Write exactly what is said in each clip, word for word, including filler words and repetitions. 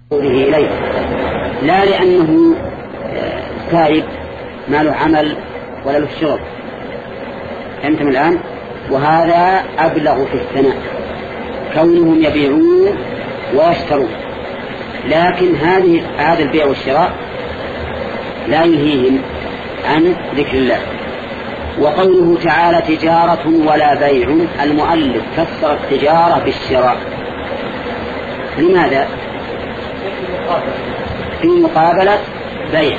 إليه، لا لأنه سائب ما له عمل ولا له شغل. فهمتم الآن؟ وهذا أبلغ في الثناء، كونهم يبيعون ويشترون، لكن هذه هذا البيع والشراء لا يلهيهم عن ذكر الله. وقوله تعالى تجارة ولا بيع، المؤلف فسر التجارة بالشراء. لماذا؟ في مقابلة بيع،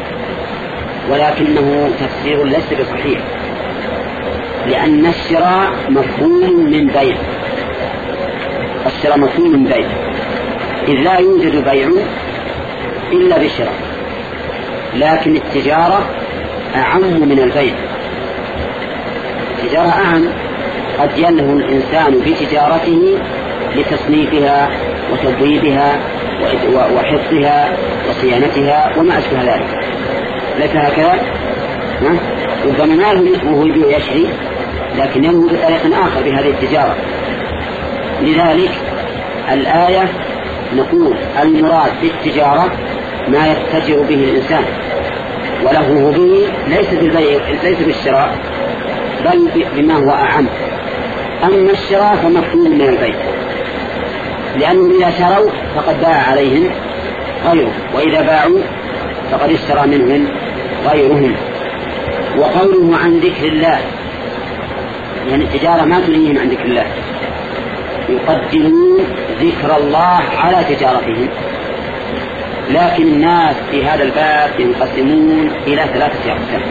ولكنه تفسير ليس بصحيح، لأن الشراء مفهوم من بيع، الشراء مفهوم من بيع، إذ لا يوجد بيع إلا بشراء، لكن التجارة أعم من البيع. التجارة أعم، قد يلهو الإنسان بتجارته لتصنيفها وتبويبها وحفظها وصيانتها وما أشبه ذلك، ليس هكذا؟ ربما ما وهو يبيع ويشري، لكن ينهو بطريق آخر بهذه التجارة. لذلك الآية نقول المراد بالتجارة ما يتجر به الإنسان وله به، ليس بالبيع ليس بالشراء، بل بما هو أعم. أما الشراء فمفهوم من البيع، لأنهم إذا شروا فقد باع عليهم غيرهم، وإذا باعوا فقد اشترى منهم غيرهم. وقوله عن ذكر الله، يعني التجارة ما تنهيهم عن ذكر الله، يقدمون ذكر الله على تجارتهم. لكن الناس في هذا الباب ينقسمون إلى ثلاثة أقسام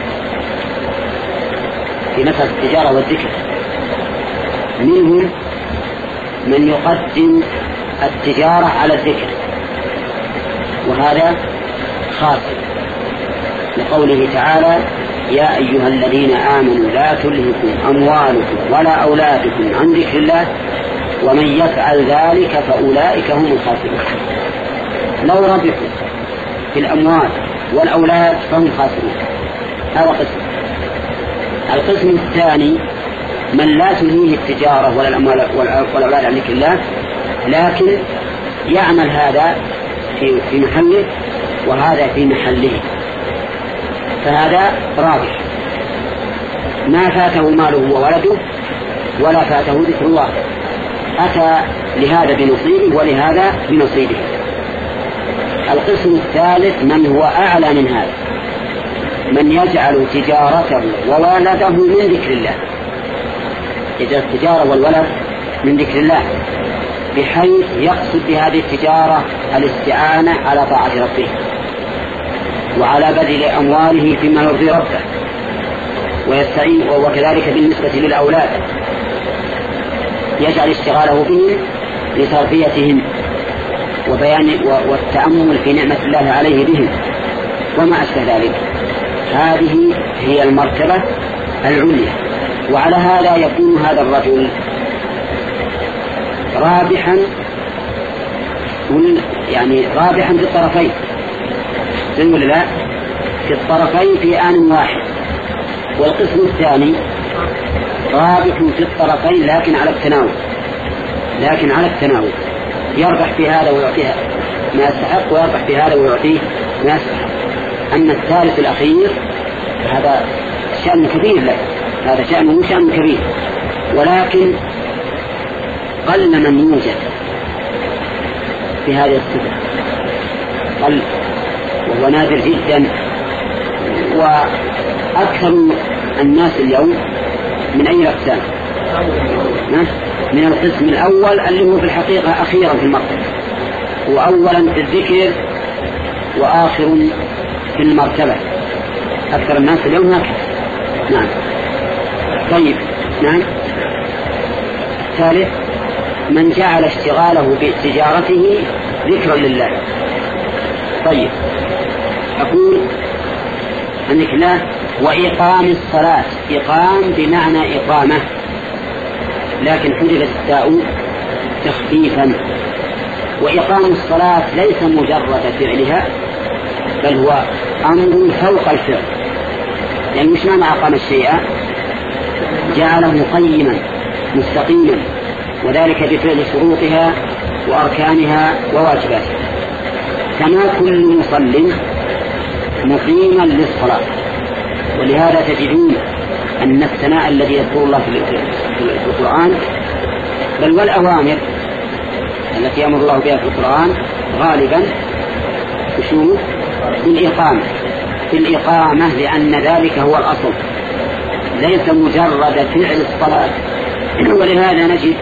في مسألة التجارة والذكر. منهم من يقدم التجارة على الذكر، وهذا خاص لقوله تعالى يا أيها الذين آمنوا لا تلهكم أموالكم ولا أولادكم عن ذكر الله ومن يفعل ذلك فأولئك هم الخاسرون. لو ربحوا في الأموال والأولاد فهم خاسرون. هذا قسم. القسم الثاني من لا تلهيه التجارة ولا الأموال والأولاد عن ذكر الله، لكن يعمل هذا في محله وهذا في محله، فهذا رابح، ما فاته ماله وولده ولا فاته ذكر الله، أتى لهذا بنصيبه ولهذا بنصيبه. القسم الثالث من هو أعلى من هذا، من يجعل تجارته وولده من ذكر الله، يجعل التجارة والولد من ذكر الله، بحيث يقصد بهذه التجارة الاستعانة على طاعة ربه وعلى بذل أمواله فيما يرضي ربه، ويستعين. وكذلك بالنسبة للأولاد يجعل اشتغاله بهم لتربيتهم وبيان والتأمل في نعمة الله عليه بهم وما أشبه ذلك. هذه هي المرتبة العليا. وعلى هذا يكون هذا الرجل رابحا، يعني رابحا في الطرفين، ولا لا؟ في الطرفين في آن واحد. والقسم الثاني رابح في الطرفين لكن على التناول، لكن على التناول يربح في هذا ويعطيه ما يستحق، ويربح في هذا ويعطيه ما يستحق. أما الثالث الأخير هذا شأن كبير له، هذا شأنه شأن كبير، ولكن قل من يوجد في هذه الصفة، قل وهو نادر جدا. وأكثر الناس اليوم من أي أقسام؟ من القسم الأول اللي هو في الحقيقة أخيرا في المرتبة، وأولا في الذكر وآخر في المرتبة. أكثر الناس اليوم هكذا. نعم. طيب. نعم. الثالث من جعل اشتغاله بتجارته ذكرا لله. طيب، أقول أنك لا. وإقام الصلاة، إقام بمعنى إقامة، لكن حذفت التاء تخفيفا. وإقام الصلاة ليس مجرد فعلها، بل هو أمر فوق الفعل. يعني مش معنى أقام الشيء، جعله قيما مستقيما، وذلك بفعل شروطها وأركانها وواجباتها. كما كل مصل مقيما للصلاة. ولهذا تجدون أن الثناء الذي يذكر الله في القرآن بل والأوامر التي يأمر الله بها في القرآن غالبا تشوف بالإقامة بالإقامة لأن ذلك هو الأصل ليس مجرد فعل الصلاة. ولهذا نجد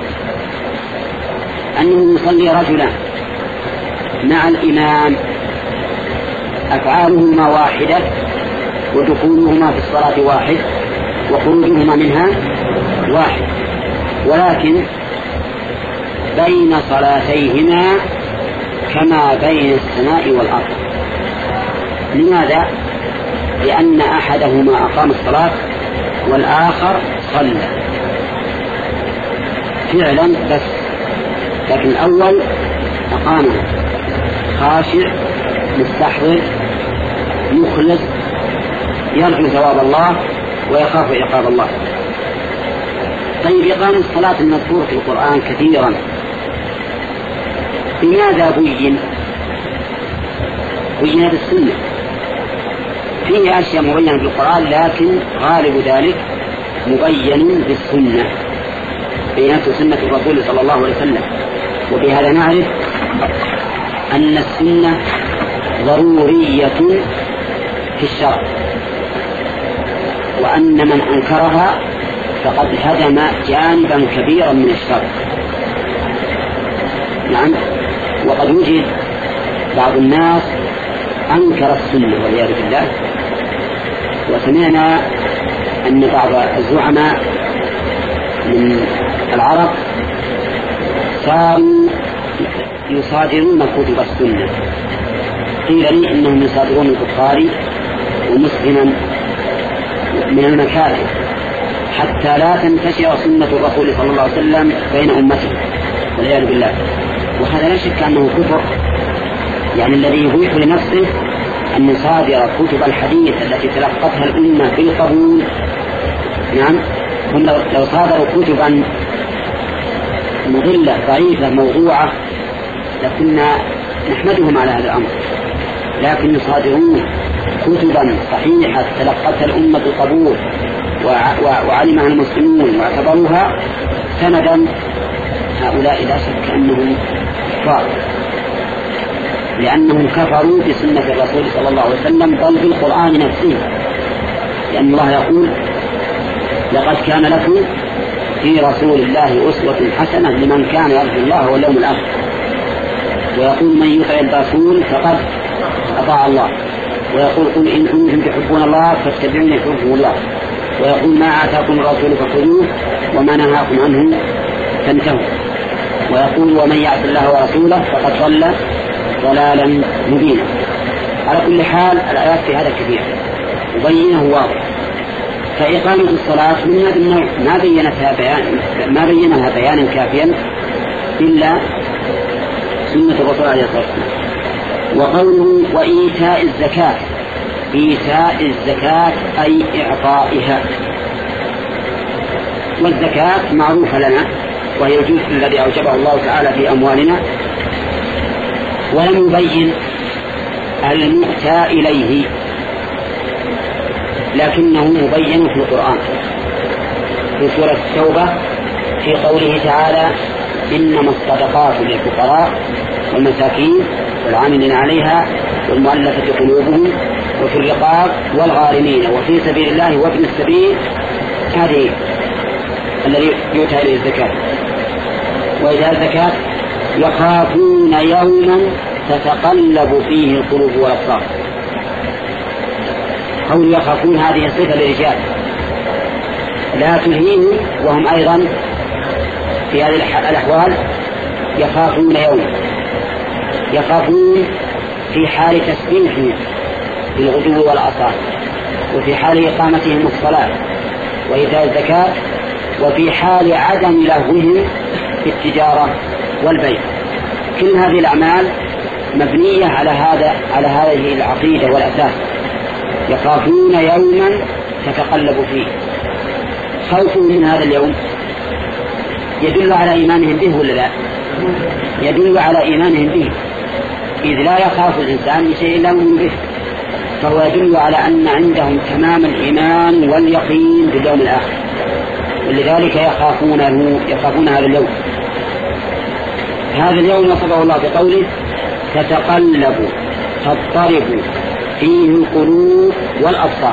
أنه يصلي رجلا مع الإمام أفعالهما واحدة ودخولهما في الصلاة واحد وخروجهما منها واحد، ولكن بين صلاتيهما كما بين السماء والأرض. لماذا؟ لأن أحدهما أقام الصلاة والآخر صلى فعلا بس، لكن الأول أقامه خاشع مستحضر مخلص يرجو ثواب الله ويخاف عقاب الله. طيب إقام الصلاة المذكور في القرآن كثيرا بماذا بين؟ بين بالسنة. فيه أشياء مبينة بالقرآن لكن غالب ذلك مبين بالسنة بينته سنة الرسول صلى الله عليه وسلم. وبهذا نعرف أن السنة ضرورية في الشرع، وأن من أنكرها فقد هدم جانبا كبيرا من الشرع. نعم. وقد وجد بعض الناس أنكر السنة والعياذ بالله، وسمعنا أن بعض الزعماء من العرب صاروا يصادرون كتب السنة. قيل لي إنهم يصادرون البخاري ومسلما من المكاتب حتى لا تنتشر سنة الرسول صلى الله عليه وسلم بين أمته والعياذ بالله. وهذا لا شك أنه كفر، يعني الذي يبيح لنفسه أن يصادر كتب الحديث التي تلقتها الأمة بالقبول. نعم. هم لو صادروا كتبا مضلة ضعيفة موضوعة لكنا نحمدهم على هذا الأمر، لكن يصادرون كتبا صحيحة تلقتها الأمة بالقبول وعلمها المسلمون واعتبروها سندا. هؤلاء لا شك أنهم كفار، لأنهم كفروا بسنة الرسول صلى الله عليه وسلم بل بالقرآن نفسه، لأن الله يقول لقد كان لكم في رسول الله أسوة حسنة لمن كان يرجو الله واليوم الآخر. ويقول من يطع الرسول فقد أطاع الله. ويقول قل إن كنتم تحبون الله فاتبعوني يحبكم الله. ويقول ما آتاكم الرسول فخذوه وما نهاكم عنه فانتهوا. ويقول ومن يعص الله ورسوله فقد ضل ضلالا مبينا. على كل حال الآيات في هذا كثير وبينه واضح. فإقامة الصلاة من هذا النوع ما بينتها بيان ما بينها بيانا كافيا إلا سنة الرسول عليه الصلاة والسلام. وقوله وإيتاء الزكاة، إيتاء الزكاة أي إعطائها. والزكاة معروفة لنا وهي الجزء الذي أوجبه الله تعالى في أموالنا، ولم يبين المؤتى إليه لكنه مبين في القرآن في سورة التوبة في قوله تعالى إنما الصدقات للفقراء والمساكين والعاملين عليها والمؤلفة قلوبهم وفي الرقاب والغارمين وفي سبيل الله وابن السبيل. هذه الذي يؤتى إليه الزكاة. وإذا الزكاة يخافون يوما تتقلب فيه القلوب والأبصار. قول يخافون هذه صفة للرجال لا تلهيهم، وهم أيضا في هذه الأحوال يخافون يوما، يخافون في حال تسبيحهم في الغدو والآصال، وفي حال إقامتهم الصلاة وإيتاء الزكاة، وفي حال عدم لهوهم في التجارة والبيع. كل هذه الأعمال مبنية على هذا على هذه العقيدة والأساس. يخافون يوما تتقلب فيه. خوفهم من هذا اليوم يدل على إيمانهم به ولا لا؟ يدل على إيمانهم به، إذ لا يخاف الإنسان من شيء إلا من به، فهو يدل على أن عندهم تمام الإيمان واليقين باليوم الآخر، ولذلك يخافونه يخافون هذا اليوم. هذا اليوم وصفه الله بقوله تتقلب تضطرب فيه القلوب والأبصار.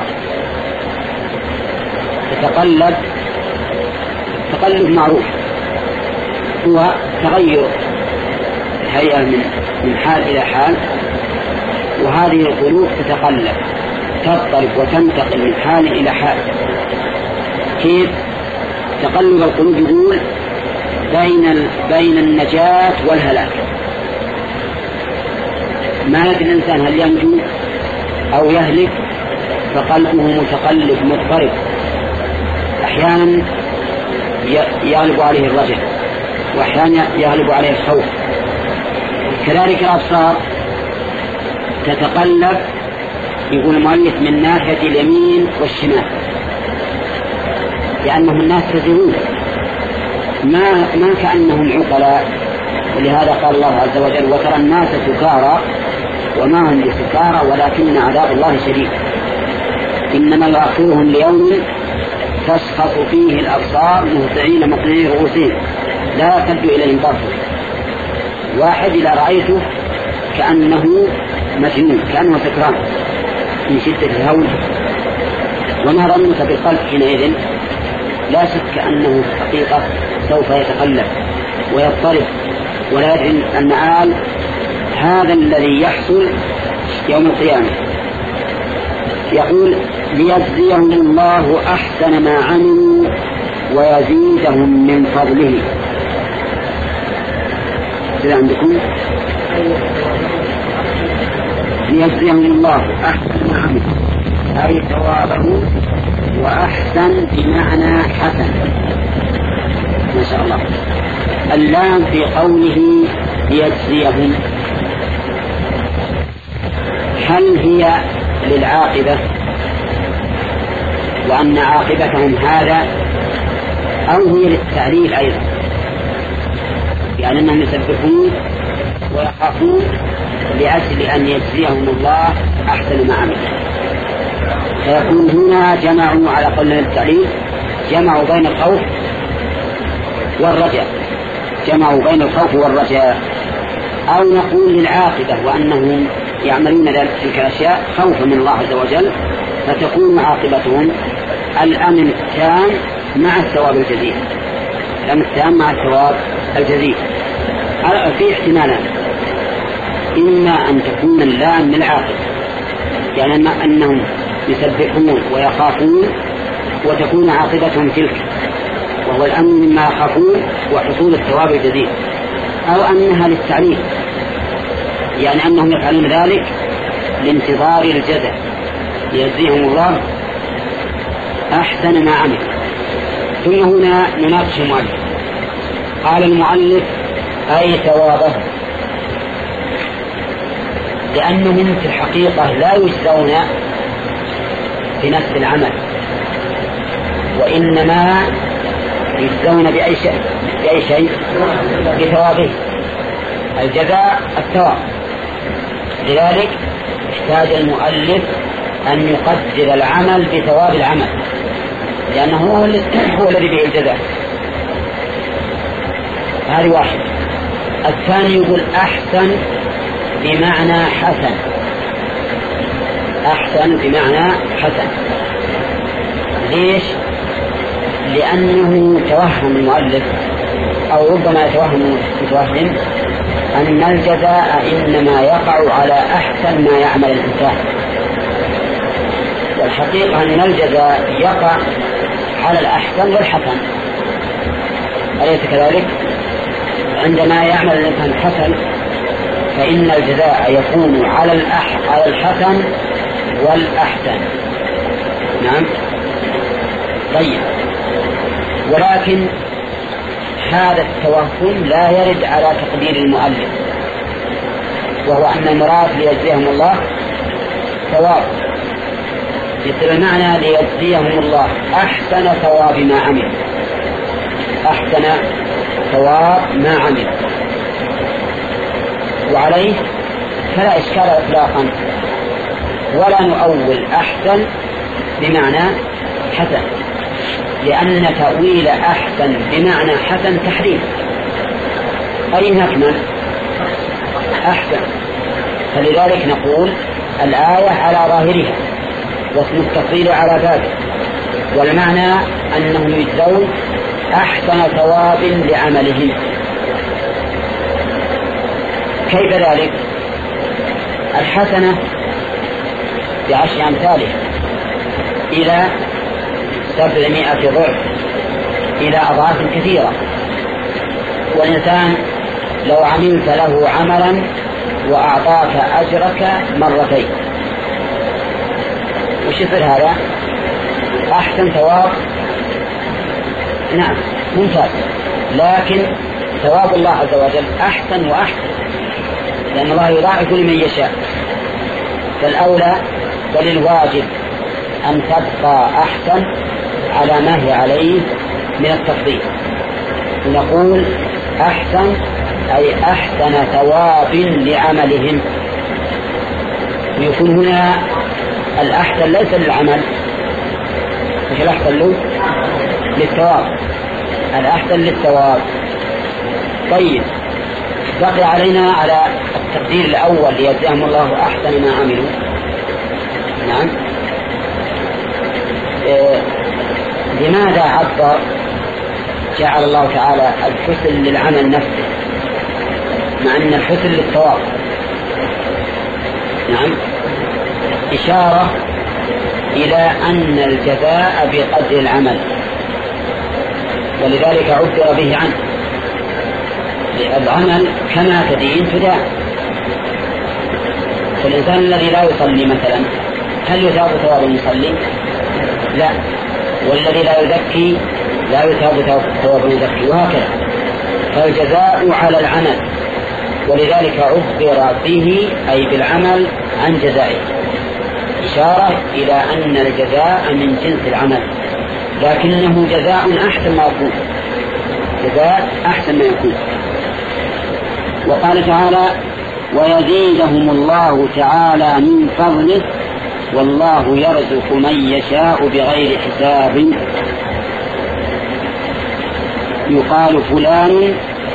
تتقلب، تقلب معروف هو تغير الهيئة من من حال إلى حال، وهذه القلوب تتقلب تضطرب وتنتقل من حال إلى حال. كيف تقلب القلوب؟ يقول بين بين النجاة والهلاك. ما يدري الإنسان هل ينجو أو يهلك، فقلبه متقلب مضطرب، أحيانا يغلب عليه الرجع وأحيانا يغلب عليه الخوف. كذلك الأبصار تتقلب، يقول المؤلف من ناحية اليمين والشمال، لأنهم الناس تزورون ما ما كأنهم عقلاء، ولهذا قال الله عز وجل وترى الناس سكارى وما هم بسكارى ولكن عذاب الله شديد، إنما يؤخرهم ليوم تشخص فيه الأبصار مهطعين مقنعي رؤوسهم لا يرتد إليهم طرفهم. واحد إذا رأيته كأنه مجنون، كأنه سكران من شدة الهول. وما ظنك بالقلب حينئذ؟ لا شك أنه في الحقيقة سوف يتقلب ويضطرب ولا يدري المعال. هذا الذي يحصل يوم القيامة. يقول ليجزيهم الله أحسن ما عملوا ويزيدهم من فضله. إذا عندكم ليجزيهم الله أحسن ما عملوا أي ثوابه، وأحسن بمعنى حسن. ما شاء الله. اللام في قوله ليجزيهم هل هي للعاقبة وأن عاقبتهم هذا، أو هي للتعليل أيضا، يعني أنهم يسبحون ويخافون لأجل أن يجزيهم الله أحسن ما عملوا؟ فيكون هنا جمعوا على قول التعليل، جمعوا بين الخوف والرجاء، جمعوا بين الخوف والرجاء. أو نقول للعاقبة وأنهم يعملون ذلك تلك الأشياء خوفا من الله عز وجل، فتكون عاقبتهم الأمن التام مع الثواب الجزيل، الأمن التام مع الثواب الجزيل. في احتمالات، إما أن تكون اللام للعاقبة، يعني أنهم يسبحون ويخافون وتكون عاقبتهم تلك، وهو الأمن مما يخافون وحصول الثواب الجزيل. أو أنها للتعليل، يعني أنهم يفعلون ذلك لانتظار الجزاء، ليجزيهم الله أحسن ما عمل. ثم هنا نناقش المؤلف. قال المؤلف أي ثوابه، لأنهم في الحقيقة لا يجزون بنفس العمل، وإنما يجزون بأي شيء بأي شيء بثوابه. الجزاء الثواب. لذلك احتاج المؤلف أن يقدر العمل بثواب العمل، لأنه هو الذي به الجزاء. هذه واحد. الثاني يقول أحسن بمعنى حسن، أحسن بمعنى حسن. ليش؟ لأنه توهم المؤلف، أو ربما يتوهم متوهم، أن الجزاء إنما يقع على أحسن ما يعمل الإنسان، والحقيقة أن الجزاء يقع على الأحسن والحسن، أليس كذلك؟ عندما يعمل الإنسان حسن فإن الجزاء يكون على الأح... على الحسن والأحسن. نعم. طيب، ولكن هذا التوهم لا يرد على تقدير المؤلف، وهو أن المراد ليجزيهم الله ثواب، يصير المعنى ليجزيهم الله أحسن ثواب ما عمل، أحسن ثواب ما عمل. وعليه فلا إشكال إطلاقا، ولا نؤول أحسن بمعنى حسن، لأن تأويل أحسن بمعنى حسن تحريم. أين أكمل؟ أحسن. فلذلك نقول الآية على ظاهرها واسم التفضيل على بابه، والمعنى أنهم يجزون أحسن ثواب لعملهم. كيف ذلك؟ الحسنة بعشر أمثالها إلى سبعمائة ضعف، إلى أضعاف كثيرة. والإنسان لو عملت له عملا وأعطاك أجرك مرتين، وش يصير هذا؟ أحسن ثواب. نعم ممتاز، لكن ثواب الله عز وجل أحسن وأحسن، لأن الله يضاعف لمن يشاء. فالأولى بل الواجب أن تبقى أحسن على ما هي عليه من التفضيل. نقول أحسن أي أحسن ثواب لعملهم. يكون هنا الأحسن ليس للعمل، مش الأحسن له للثواب، الأحسن للثواب. طيب، بقي علينا على التقدير الأول ليجزاهم الله أحسن ما عملوا. نعم. إيه لماذا عبر جعل الله تعالى الحسن للعمل نفسه مع أن الحسن للثواب؟ نعم، إشارة إلى أن الجزاء بقدر العمل، ولذلك عبر به عنه. العمل كما تدين تدان. فالإنسان الذي لا يصلي مثلا هل يثاب ثواب المصلي؟ لا. والذي لا يزكي لا يثاب ثواب المزكي، وهكذا. فالجزاء على العمل، ولذلك عبر به أي بالعمل عن جزائه، إشارة إلى أن الجزاء من جنس العمل، لكنه جزاء أحسن ما يكون، جزاء أحسن ما يكون. وقال تعالى: ويزيدهم الله تعالى من فضله والله يرزق من يشاء بغير حساب. يقال فلان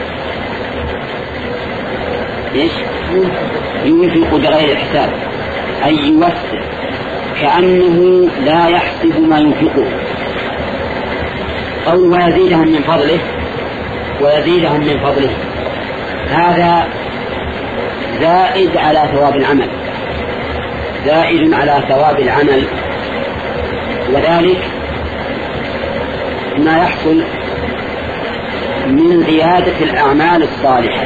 إيش؟ ينفق بغير حساب، أي يوسع كأنه لا يحسب ما ينفقه. قول ويزيدهم من فضله، ويزيدهم من فضله هذا زائد على ثواب العمل، زائد على ثواب العمل، وذلك ما يحصل من زيادة الأعمال الصالحة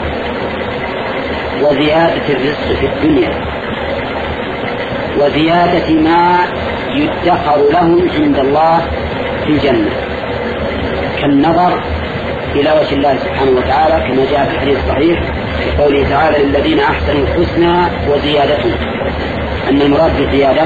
وزيادة الرزق في الدنيا وزيادة ما يدخر لهم عند الله في الجنة، كالنظر إلى وجه الله سبحانه وتعالى كما جاء في الحديث الصحيح في قوله تعالى: للذين أحسنوا الحسنى وزيادة، أن المراد بالزيادة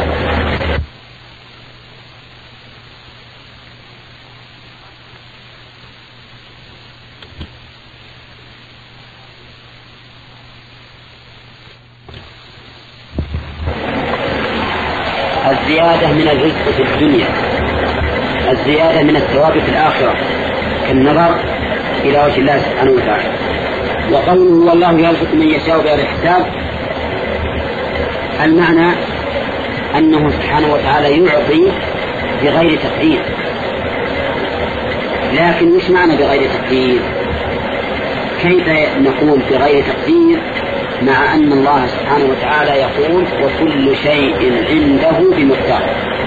الزيادة من الرزق في الدنيا، الزيادة من الثواب في الآخرة، كالنظر إلى وجه الله سبحانه وتعالى. وقوله والله يرزق من يشاء بغير حساب، المعنى أنه سبحانه وتعالى يعطي بغير تقدير. لكن وش معنى بغير تقدير؟ كيف نقول بغير تقدير مع أن الله سبحانه وتعالى يقول: وكل شيء عنده بمقدار؟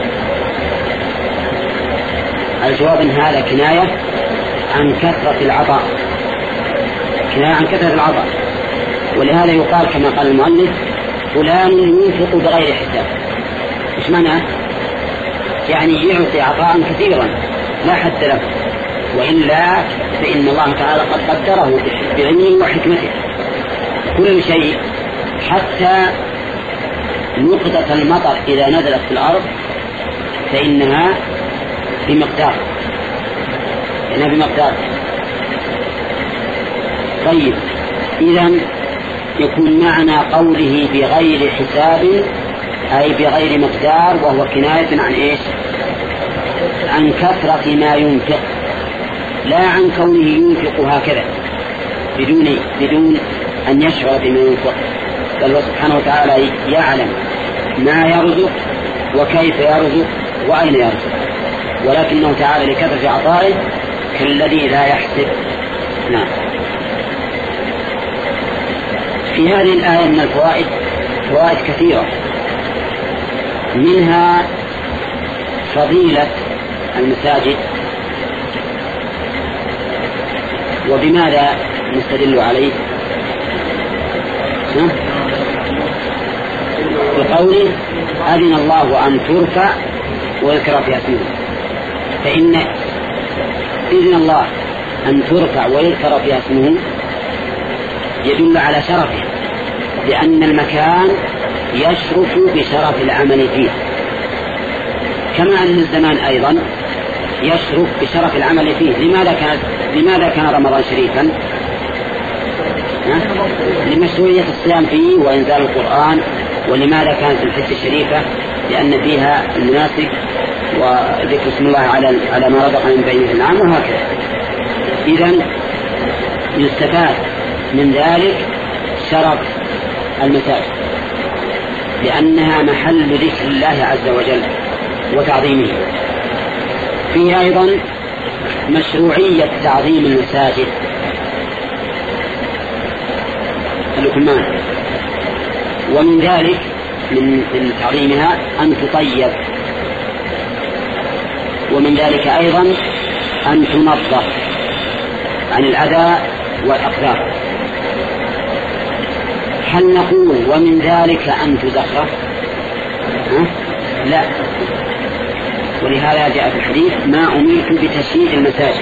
الجواب إن هذا كناية عن كثرة العطاء، كناية عن كثرة العطاء. ولهذا يقال كما قال المؤلف: فلان ينفق بغير حساب. إيش معنى؟ يعني يعطي عطاء كثيرا لا حد له، وإلا فإن الله تعالى قد قدره بعلمه وحكمته كل شيء، حتى نقطة المطر إذا نزلت في الأرض فإنها بمقدار، إنها بمقدار. طيب، إذن يكون معنى قوله بغير حساب أي بغير مقدار، وهو كناية عن إيش؟ عن كثرة ما ينفق، لا عن كونه ينفق هكذا بدون بدون أن يشعر بما ينفق، بل هو سبحانه وتعالى يعلم ما يرزق وكيف يرزق وأين يرزق، ولكنه تعالى لكثرة عطائه كالذي لا يحسب. نعم. في هذه الآية من الفوائد فوائد كثيرة، منها فضيلة المساجد. وبماذا نستدل عليه؟ بقوله أذن الله أن ترفع ويذكر فيها اسمه، فإن إذن الله أن ترفع ويذكر فيها اسمه يدل على شرفه، لأن المكان يشرف بشرف العمل فيه، كما أن الزمان أيضا يشرف بشرف العمل فيه. لماذا كان لماذا كان رمضان شريفا؟ لمشروعية الصيام فيه وإنزال القرآن. ولماذا كانت الحجة الشريفة؟ لأن فيها المناسك وذكر اسم الله على على ما رزق من بين النعم، وهكذا. إذن يستفاد من ذلك شرف المساجد، لأنها محل ذكر الله عز وجل وتعظيمه. فيه أيضا مشروعية تعظيم المساجد الكمان، ومن ذلك من تعظيمها أن تطيب، ومن ذلك أيضا أن تنظف عن الأذى والأقدار. هل نقول ومن ذلك أن تزخرف؟ لا، ولهذا جاء في الحديث ما أمرت بتشييد المساجد،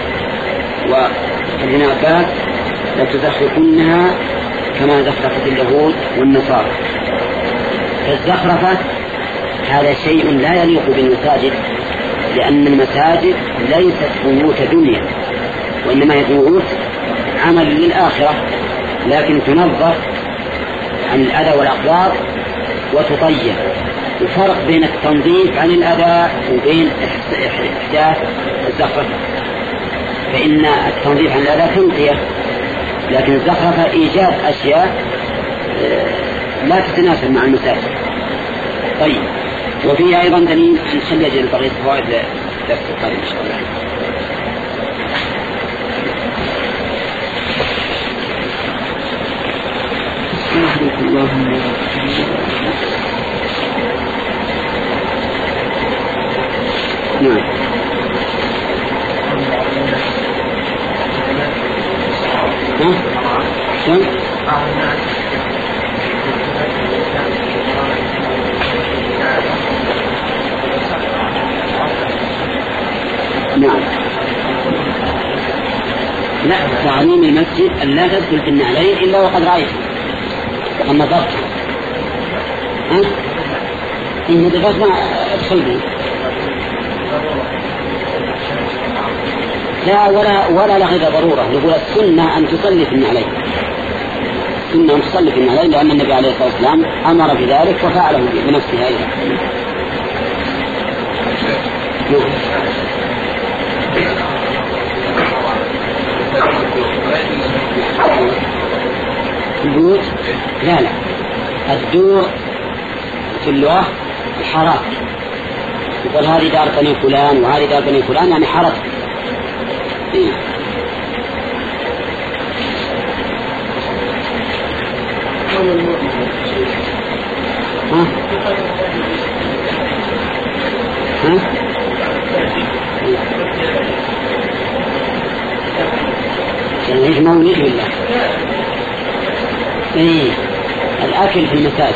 وابن عباس لتزخرفنها كما زخرفت اليهود والنصارى. فالزخرفة هذا شيء لا يليق بالمساجد، لأن المساجد ليست بيوت دنيا، وإنما هي بيوت عمل للآخرة، لكن تنظف عن الأذى والأقدار وتطيب. الفرق بين التنظيف عن الأذى وبين إحداث الزخرفة، فإن التنظيف عن الأذى تنقية، لكن الزخرفة إيجاد أشياء لا تتناسب مع المساجد. طيب، وفيه أيضا دليل أن خلج بقية الفوائد لدرس القادم إن شاء الله. اللهم نعم. ها؟ شو؟ نعم. لا، تعليم المسجد أن لا تدخل في النعلين إلا وقد رأيته وقد نظرت. ها؟ إن نظرت ما أدخل به. لا، ولا ولا لغير ضرورة. نقول السنة أن تصلي في النعلين، السنة أن تصلي في النعلين، لأن النبي عليه الصلاة والسلام أمر بذلك وفعله بنفسه أيضا. البيوت لا لا الدور في اللغة الحارات، يقول هذه دار بني فلان وهذه دار بني فلان، يعني حارات. إيه؟ ها؟ ها؟ يعني مولد بالله. إيه؟ الأكل في المساجد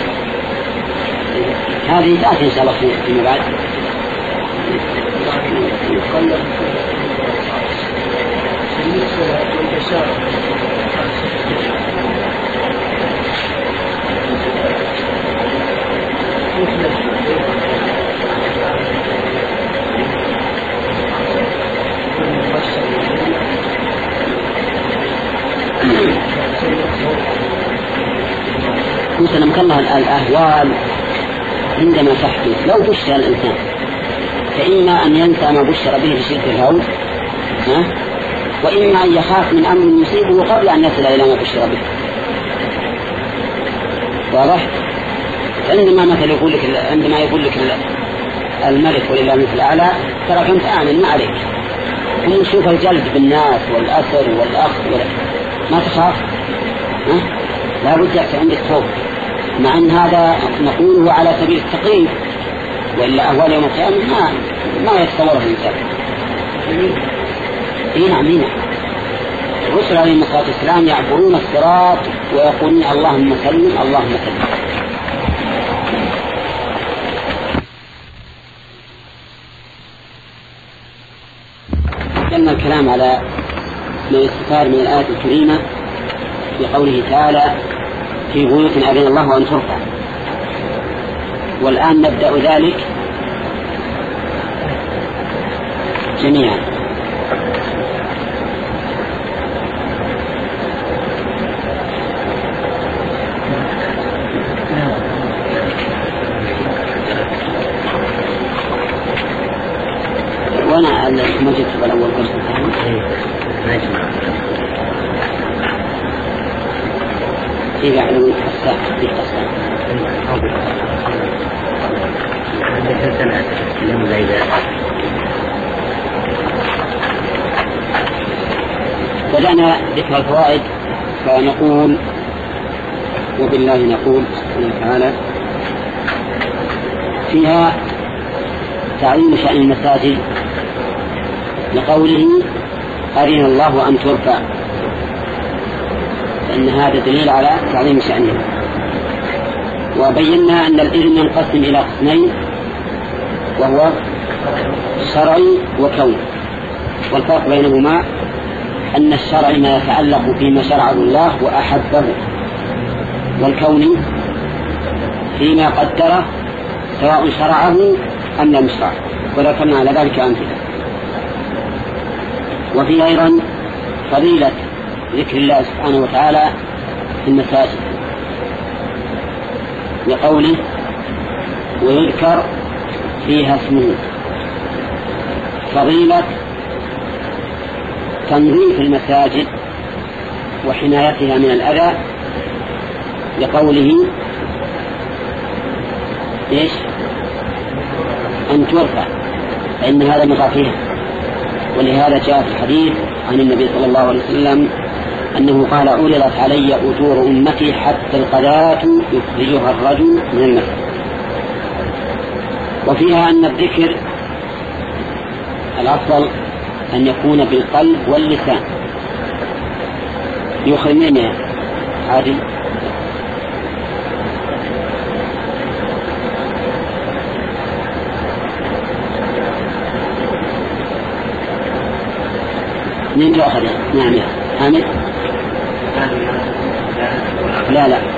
هذه تأتي إن شاء الله فيما بعد. مثلا كالله الأهوال عندما تحدث لو بشر الإنسان فإما أن ينسى ما بشر به بشدة الهول وإما أن يخاف من أمر يصيبه قبل أن يصل إلى ما بشر به. واضح؟ عندما مثلا يقول لك عندما يقول لك الملك ولله المثل الأعلى ترى كنت آمن ما عليك، ثم نشوف الجلد بالناس والأسر والأخذ ما تخاف، لا بد يحصل عندك خوف، مع أن هذا نقوله على سبيل التقريب، وإلا أهوال يوم القيامة ما ما يتصوره الإنسان. إيه نعم إيه نعم. الرسل عليهم الصلاة والسلام يعبرون الصراط ويقولون اللهم سلم اللهم سلم. كان الكلام على ما يستفاد من الآية الكريمة في قوله تعالى في بيوت أذن الله أن ترفع، والآن نبدأ ذلك جميعا. وانا المجد في الاول قسم الثاني في يعلمون الساعة في القسم عندك سنة اليوم زيدا. بدأنا ذكر الفوائد فنقول وبالله نقول سبحانه وتعالى فيها تعليم شأن المساجد لقوله أرنا الله أن ترفع، فإن هذا دليل على تعليم شأنها. وبينا أن الإذن ينقسم إلى قسمين وهو شرعي وكوني، والفرق بينهما أن الشرعي ما يتعلق فيما شرعه الله وأحبه، والكوني فيما قدره سواء شرعه أم لم يشرعه، وذكرنا على ذلك أمثلة. وفي أيضا فضيلة ذكر الله سبحانه وتعالى في المساجد لقوله ويذكر فيها اسمه، فضيلة تنظيف المساجد وحمايتها من الأذى لقوله إيش أن ترفع، فإن هذا مضافها. ولهذا جاء في الحديث عن النبي صلى الله عليه وسلم أنه قال أوللت علي أجور أمتي حتى القذاة يخرجها الرجل من المسجد. وفيها أن الذكر الأفضل أن يكون بالقلب واللسان. يخرج منه عادي من تأخذ نعم يا حامد. لا لا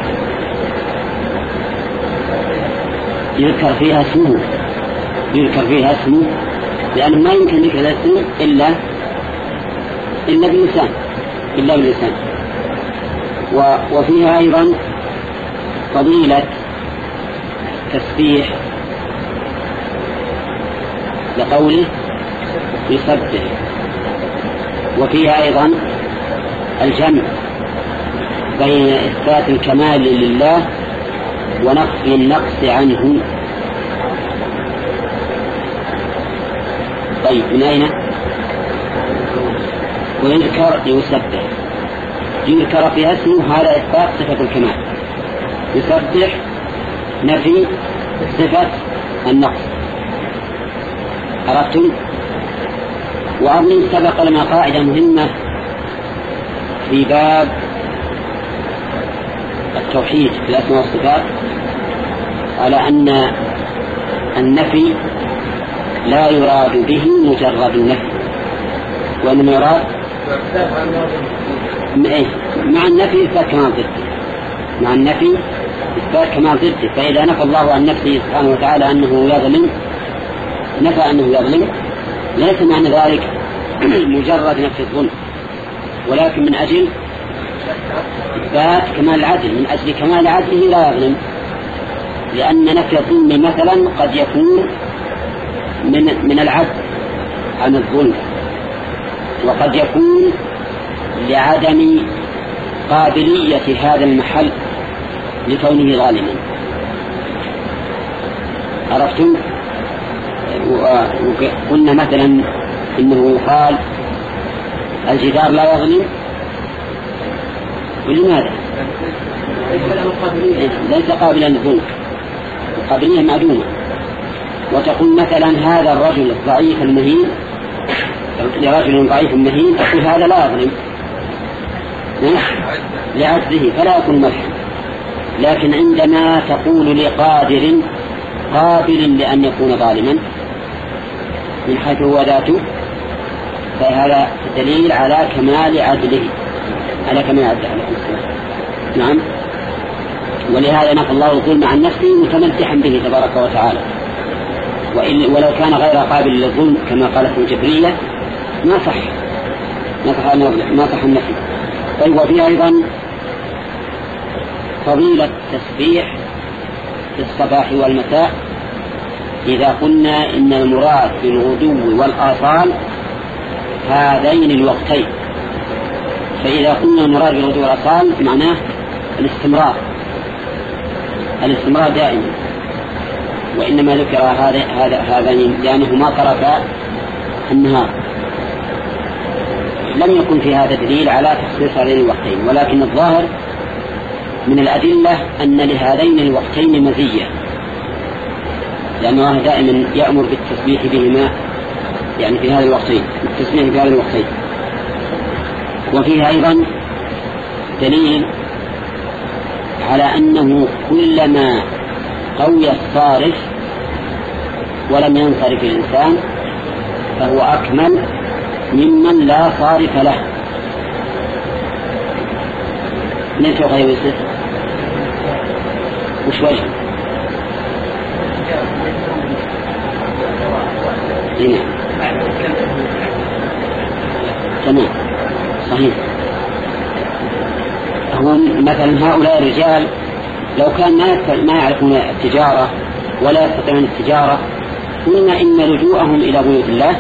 يذكر فيها اسمه، يذكر فيها اسمه لأنه ما يمكن ذكر الاسم إلا إلا باللسان إلا باللسان. وفيها أيضا فضيلة تسبيح لقوله يسبح. وفيها أيضا الجمع بين إثبات الكمال لله ونفي النقص عنه. طيب من أين؟ ويذكر يسبح، يذكر في اسمه هذا إثبات صفة الكمال، يسبح نفي صفة النقص. عرفتم؟ وأظن سبق لنا قاعدة مهمة في باب التوحيد في الأسماء والصفات على أن النفي لا يراد به مجرد النفي، وإنما يراد مع النفي إثبات كمال ضده، مع النفي إثبات كمال ضده. فإذا نفى الله عن نفسه سبحانه وتعالى أنه يظلم، نفى أنه يظلم، ليس معنى ذلك مجرد نفي الظلم، ولكن من أجل إثبات كمال العدل، من أجل كمال عدله لا يظلم، لأن نفي الظلم مثلا قد يكون من من العدل عن الظلم، وقد يكون لعدم قابلية هذا المحل لكونه ظالما. عرفتم؟ وقلنا مثلا إنه يقال الجدار لا يظلم، ولماذا؟ ليس قابلا للظلم، القابلية معدومة. وتقول مثلا هذا الرجل الضعيف المهين لرجل ضعيف مهين، تقول هذا لا يظلم لعجزه فلا يكون ملحا. لكن عندما تقول لقادر قابل لأن يكون ظالما من حيث هو ذاته، فهذا دليل على كمال عدله، على كمال عدله. نعم. ولهذا نفى الله الظلم عن نفسه متمدحا به تبارك وتعالى، ولو كان غير قابل للظلم كما قالت الجبرية ما صح ما صح النفي. طيب، وفي أيضا فضيلة التسبيح في الصباح والمساء، إذا قلنا إن المراد بالغدو والآصال هذين الوقتين. فإذا قلنا المراد بالغدو والآصال معناه الاستمرار الاستمرار دائما، وإنما ذكر هذا هذا هذين لأنه ما ترك النهار. لم يكن في هذا دليل على تخصيص هذين الوقتين، ولكن الظاهر من الأدلة أن لهذين الوقتين مزية، لأن الله دائما يأمر بالتسبيح بهما، يعني في هذه الوقتين، التسبيح في هذه الوقتين. وفيه أيضا دليل على أنه كلما قوي الصارف ولم ينصرف الإنسان فهو أكمل ممن لا صارف له. من شو غير يوسف؟ وش وجه؟ هنا تمام صحيح. هم مثلا هؤلاء الرجال لو كان ما يعرفون التجارة ولا يستطيعون التجارة، قلنا إن لجوءهم إلى بيوت الله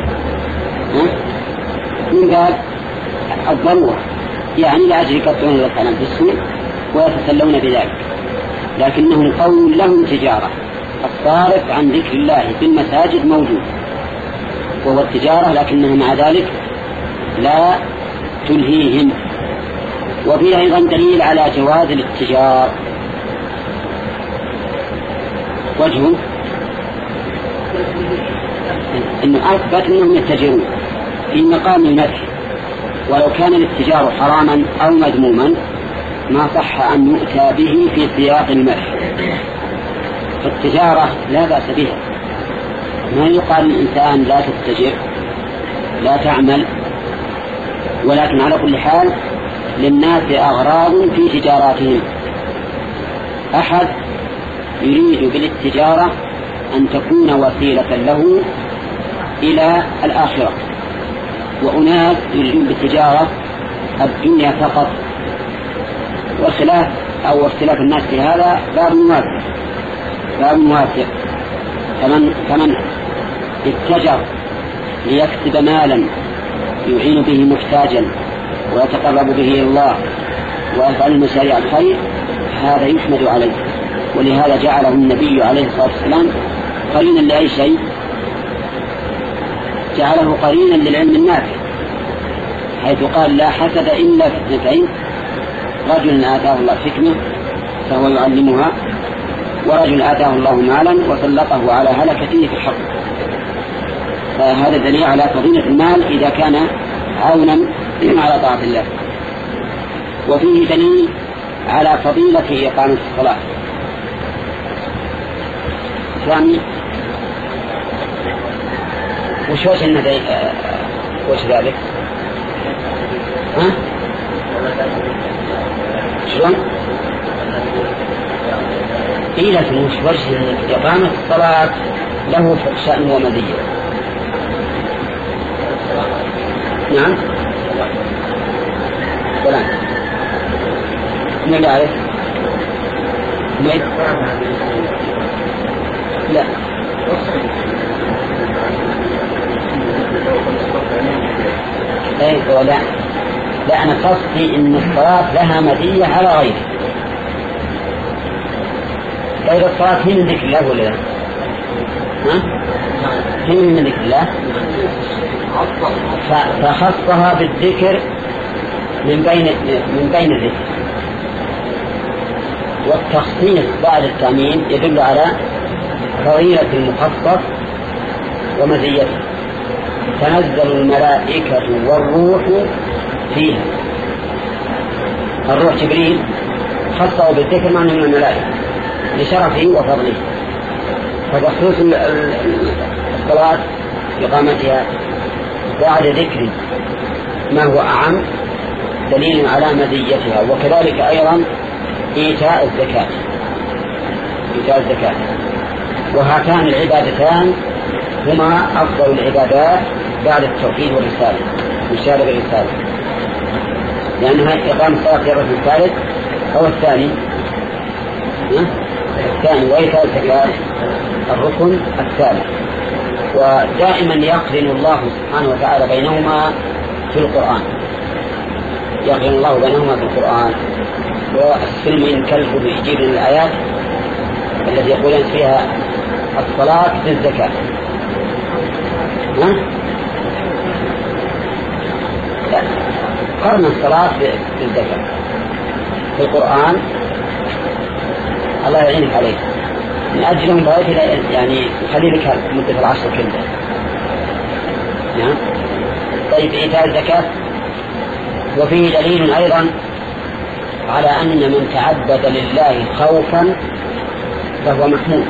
من باب الضرورة، يعني لأجل يقطعون الكلام في السوق ويتسلون بذلك، لكنهم قوم لهم تجارة. الصارف عن ذكر الله في المساجد موجود وهو التجارة، لكنها مع ذلك لا تلهيهم. وفيه أيضا دليل على جواز الاتجار. وجهه إنه أثبت أنهم يتجرون في مقام المدح، ولو كان الاتجار حراما أو مذموما ما صح أن يؤتى به في سياق المدح. فالتجارة لا بأس بها، ما يقال للإنسان لا تتجر لا تعمل، ولكن على كل حال للناس أغراض في تجاراتهم. أحد يريد بالتجارة أن تكون وسيلة له إلى الآخرة، وأناس يريدون بالتجارة الدنيا فقط. والخلاف أو اختلاف الناس في هذا باب مواسع باب مواسع فمن فمن اتجر ليكسب مالا يعين به محتاجا ويتقرب به إلى الله ويفعل مشاريع الخير هذا يحمد عليه. ولهذا جعله النبي عليه الصلاة والسلام قرينا لأي شيء، جعله قرينا للعلم النافع، حيث قال لا حسد إلا في اثنتين: رجل آتاه الله حكمة فهو يعلمها، ورجل آتاه الله مالا وسلطه على هلكته في الحق. فهذا دليل على فضيلة المال إذا كان عونا على طاعة الله. وفيه دليل على فضيلة إقامة الصلاة. ثاني وش وجه النبي وش ذلك؟ ها؟ شلون؟ إيه لكن وش وجه إقامة الصلاة له شأن ومزية؟ نعم. سلام. من يعرف؟ ميت؟ لا ايه ولا لا، انا قصدي ان الصلاة لها مزية على غيره. طيب الصلاة هي من ذكر الله ولا لا؟ ها؟ هي من ذكر الله، فخصها بالذكر من بين من بين الذكر، والتخصيص بعد التعميم يدل على فضيلة المخصص ومزيته. تنزل الملائكة والروح فيها. الروح جبريل خصه بالذكر مع من الملائكة لشرفه وفضله، فتخصيص الصلاة إقامتها بعد ذكر ما هو أعم دليل على مزيتها. وكذلك أيضا إيتاء الزكاة إيتاء الزكاة وهاتان العبادتان هما أفضل العبادات بعد التوحيد والرسالة والشهادة بالرسالة، لأنها إقام الصلاة الركن الثالث أو الثاني الثاني وإيتاء الزكاة الركن الثالث. ودائما يقرن الله سبحانه وتعالى بينهما في القرآن، يقرن الله بينهما في القرآن. والسلم إن كلب بيجيب من الآيات التي يقولون فيها الصلاة بالزكاة. ها؟ لا، قرن الصلاة بالزكاة في القرآن الله يعينك عليه، من أجلهم بغيت يعني خلي لك مدة العشر كلها. نعم. طيب إيتاء الزكاة وفيه دليل أيضا على أن من تعبد لله خوفا فهو محمود.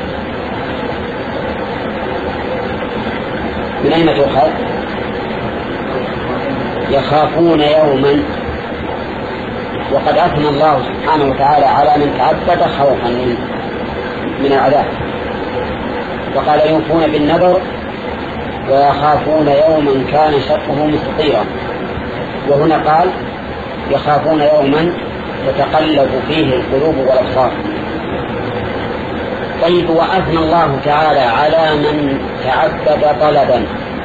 من أين تؤخذ؟ يخافون يوما، وقد أثنى الله سبحانه وتعالى على من تعبد خوفا من العذاب، وقال يوفون بالنذر ويخافون يوما كان شره مستطيرا. وهنا قال يخافون يوما تتقلب فيه القلوب والأبصار. طيب وأثنى الله تعالى على من تعبد طلبا،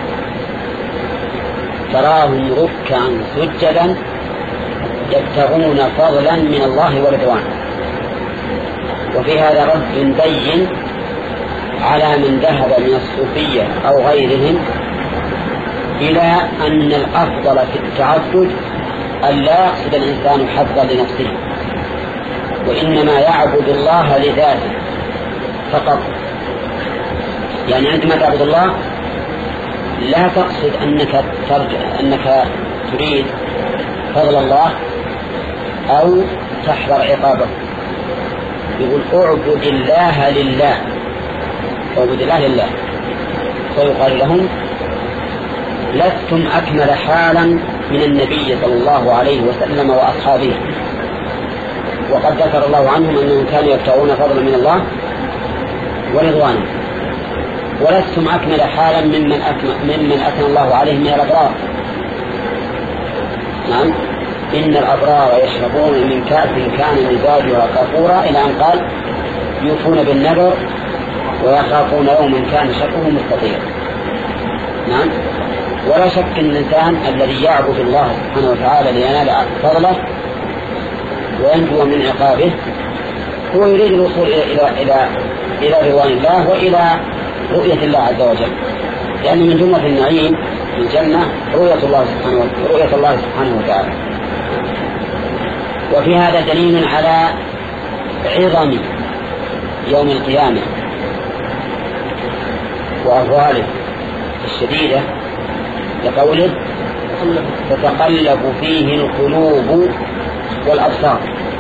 تراهم ركعا سجدا يبتغون فضلا من الله ورضوانه. وفي هذا رد بين على من ذهب من الصوفية أو غيرهم إلى أن الأفضل في التعبد أن لا يقصد الإنسان حظا لنفسه، وإنما يعبد الله لذاته فقط. يعني عندما تعبد الله لا تقصد أنك ترجع أنك تريد فضل الله أو تحذر عقابه. يقول اعبد الله لله، اعبد الله لله. فيقال لهم لستم أكمل حالا من النبي صلى الله عليه وسلم وأصحابه، وقد ذكر الله عنهم أنهم كانوا يبتغون فضلا من الله ورضوانه. ولستم أكمل حالا ممن ممن أثنى الله عليهم من الأبرار. نعم، إن الأبرار يشربون من كأس كان مزاجها كافورا، إلى أن قال يوفون بالنذر ويخافون يوما كان شره مستطيرا. نعم. ولا شك أن الإنسان الذي يعبد الله سبحانه وتعالى لينال فضله وينجو من عقابه هو يريد الوصول إلى إلى إلى رضوان الله وإلى رؤية الله عز وجل، لأن من جملة النعيم في الجنة رؤية الله سبحانه رؤية الله سبحانه وتعالى. وفي هذا دليل على عظم يوم القيامة وأهواله الشديدة، لقوله تتقلب فيه القلوب والأبصار.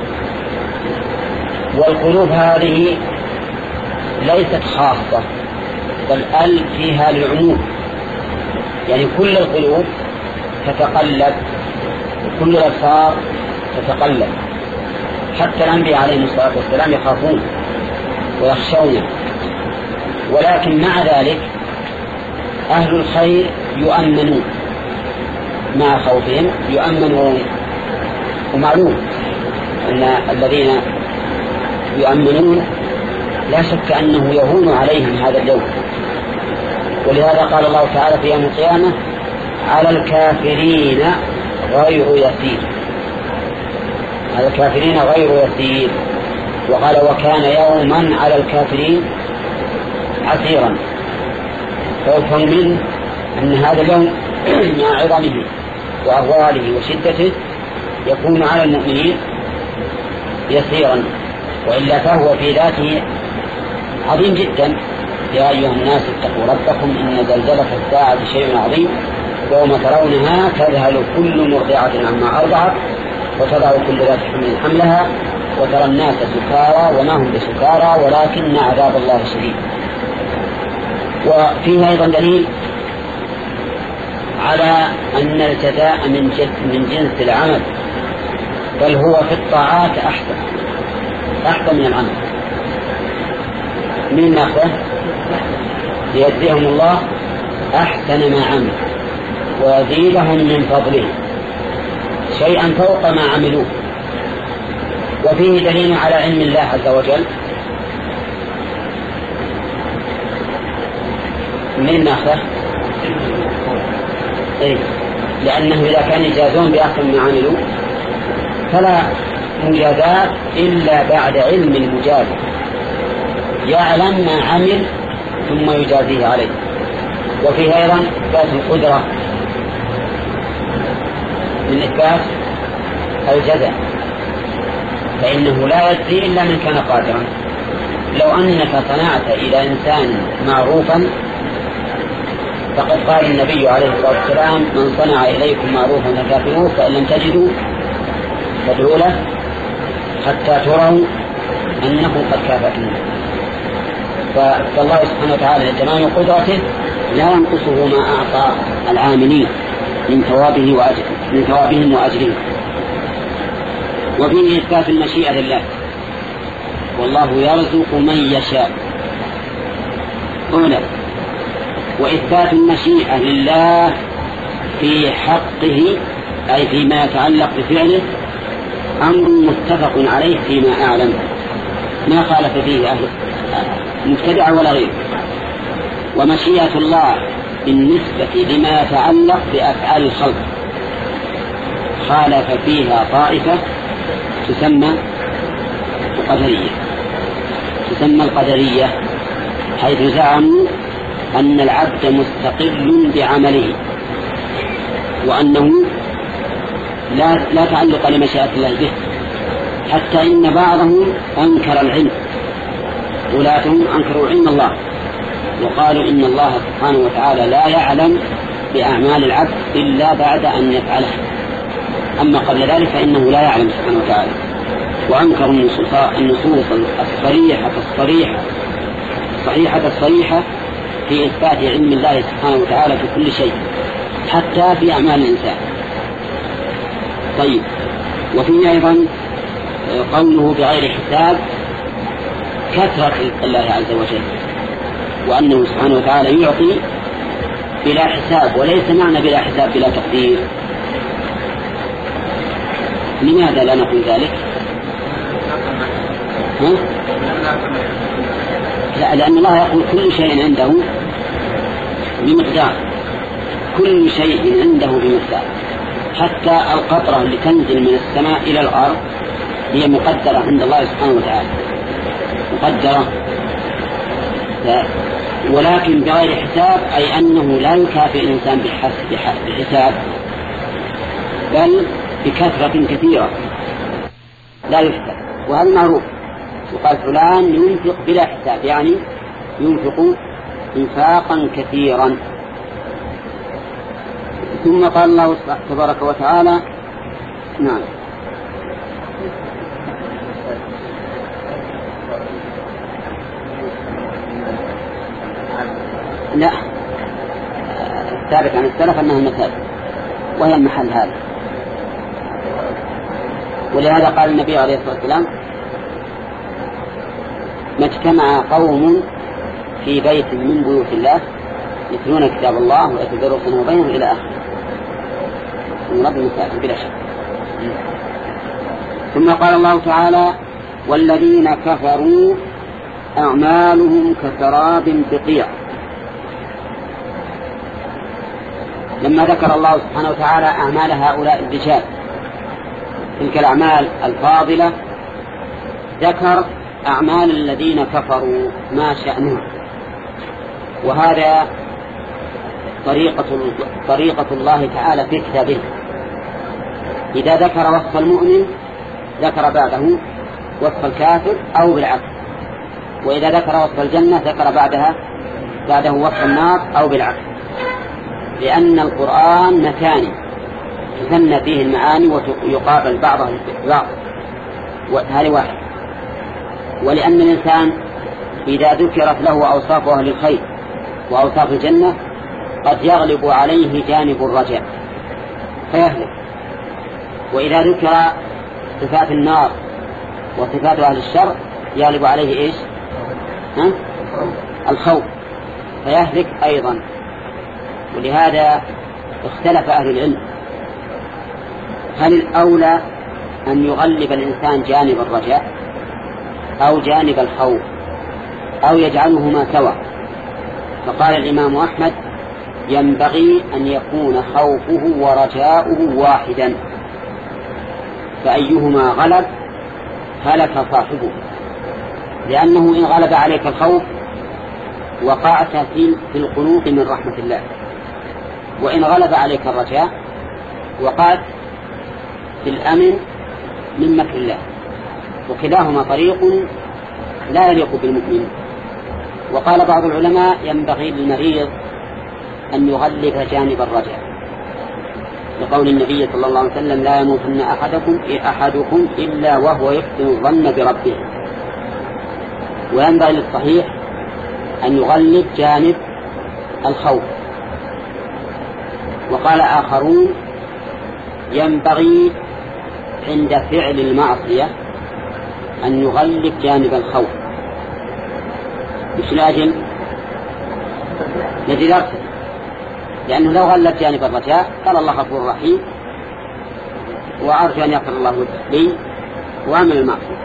والقلوب هذه ليست خاصة، بل ال فيها للعموم، يعني كل القلوب تتقلب وكل الأبصار تتقلب. حتى الأنبياء عليهم الصلاة والسلام يخافون ويخشون، ولكن مع ذلك أهل الخير يؤمنون مع خوفهم، يؤمنون. ومعلوم أن الذين يؤمنون لا شك أنه يهون عليهم هذا اليوم. ولهذا قال الله تعالى في يوم القيامة على الكافرين غير يسير، على الكافرين غير يسير. وقال وكان يوما على الكافرين عسيرا. فيفهم منه أن هذا اليوم مع عظمه وأهواله وشدته يكون على المؤمنين يسيرا، وإلا فهو في ذاته عظيم جدا. يا أيها الناس اتقوا ربكم إن زلزلة الساعة شيء عظيم يوم ترونها تذهل كل مرضعة عما أرضعت وتضع كل ذات حمل حملها وترى الناس سكارى وما هم بسكارى ولكن عذاب الله شديد. وفيه أيضا دليل على أن الجزاء من من جنس العمل، بل هو في الطاعات أحسن أحسن من العمل. من ناخذه ليجزيهم الله أحسن ما عمل ويزيدهم من فضله شيئا فوق ما عملوه. وفيه دليل على علم الله عز وجل. من ناخذه إيه؟ لأنه إذا كان يجازون بأحسن ما عملوا فلا مجازات إلا بعد علم المجاز، يعلم ما عمل ثم يجازيه عليه. وفيه أيضا إثبات القدرة من إثبات الجزاء، فإنه لا يجزي إلا من كان قادرا. لو أنك صنعت إلى إنسان معروفا فقد قال النبي عليه الصلاة والسلام من صنع إليكم معروفا فكافئوه فإن لم تجدوا فادعوا له حتى تروا أنه قد كافأتم. فالله سبحانه وتعالى لتمام قدرته لا ينقصه ما أعطى العاملين من ثوابه وأجر من ثوابهم وأجرهم. وفيه إثبات المشيئة لله، والله يرزق من يشاء. هنا وإثبات المشيئة لله في حقه أي فيما يتعلق بفعله أمر متفق عليه فيما أعلم، ما خالف فيه أهل مبتدع ولا غير. ومشيئة الله بالنسبة لما يتعلق بأفعال الخلق خالف فيها طائفة تسمى القدرية تسمى القدرية حيث زعموا أن العبد مستقل بعمله وأنه لا, لا تعلق لمشيئة الله به، حتى إن بعضهم أنكر العلم، ولاتهم أنكروا علم الله وقالوا إن الله سبحانه وتعالى لا يعلم بأعمال العبد إلا بعد أن يفعلها، أما قبل ذلك فإنه لا يعلم سبحانه وتعالى. وأنكروا النصوص الصريحة الصريحة الصحيحة الصريحة في إثبات علم الله سبحانه وتعالى في كل شيء حتى في أعمال الإنسان. طيب، وفي أيضا قوله بغير حساب كثرة الله عز وجل، وأنه سبحانه وتعالى يعطي بلا حساب، وليس معنى بلا حساب بلا تقدير. لماذا لا نقول ذلك؟ ها؟ لا، لأن الله يقول كل شيء عنده بمقدار، كل شيء عنده بمقدار، حتى القطرة اللي تنزل من السماء إلى الأرض هي مقدرة عند الله سبحانه وتعالى، مقدرة. ولكن بغير حساب أي أنه لا يكافئ الإنسان بحساب، بل بكثرة كثيرة لا يحسب، وهذا معروف. وقال فلان ينفق بلا حساب، يعني ينفق انفاقا كثيرا. ثم قال الله تبارك وتعالى نعم لا الثابت عن السلف أنها المساجد وهي المحل هذا. ولهذا قال النبي عليه الصلاة والسلام ما اجتمع قوم في بيت من بيوت الله يتلون كتاب الله ويتدرسونه بينهم إلى آخره، من رب المساجد بلا شك. ثم قال الله تعالى والذين كفروا أعمالهم كسراب بقيع. لما ذكر الله سبحانه وتعالى أعمال هؤلاء الرجال تلك الأعمال الفاضلة ذكر أعمال الذين كفروا ما شأنهم. وهذا طريقة, طريقة الله تعالى في كتابه، إذا ذكر وصف المؤمن ذكر بعده وصف الكافر أو بالعكس، وإذا ذكر وصف الجنة ذكر بعدها بعده وصف النار أو بالعكس، لأن القرآن مثاني تثنى فيه المعاني ويقابل بعضها ببعض، وهذا واحد. ولأن الإنسان إذا ذكرت له أوصاف أهل الخير وأوصاف الجنة قد يغلب عليه جانب الرجاء فيهلك، وإذا ذكر صفات النار وصفات أهل الشر يغلب عليه إيش؟ ها؟ الخوف فيهلك أيضا. ولهذا اختلف أهل العلم هل الأولى أن يغلب الإنسان جانب الرجاء أو جانب الخوف أو يجعلهما سوا. فقال الإمام أحمد ينبغي أن يكون خوفه ورجاؤه واحدا، فأيهما غلب هلك صاحبه، لأنه إن غلب عليك الخوف وقعت في القنوط من رحمة الله، وإن غلب عليك الرجاء وقعت في الأمن من مكر الله، وكلاهما طريق لا يليق بالمؤمن. وقال بعض العلماء ينبغي للمريض أن يغلب جانب الرجاء، لقول النبي صلى الله عليه وسلم لا يموتن أحدكم أحدكم إلا وهو يحسن الظن بربه. وينبغي للصحيح أن يغلب جانب الخوف. وقال آخرون ينبغي عند فعل المعصية أن يغلب جانب الخوف. مش لاجل لدرجة، لأنه لو غلب جانب الرجاء قال الله غفور رحيم وأرجو أن يغفر الله لي وأعمل المعصية.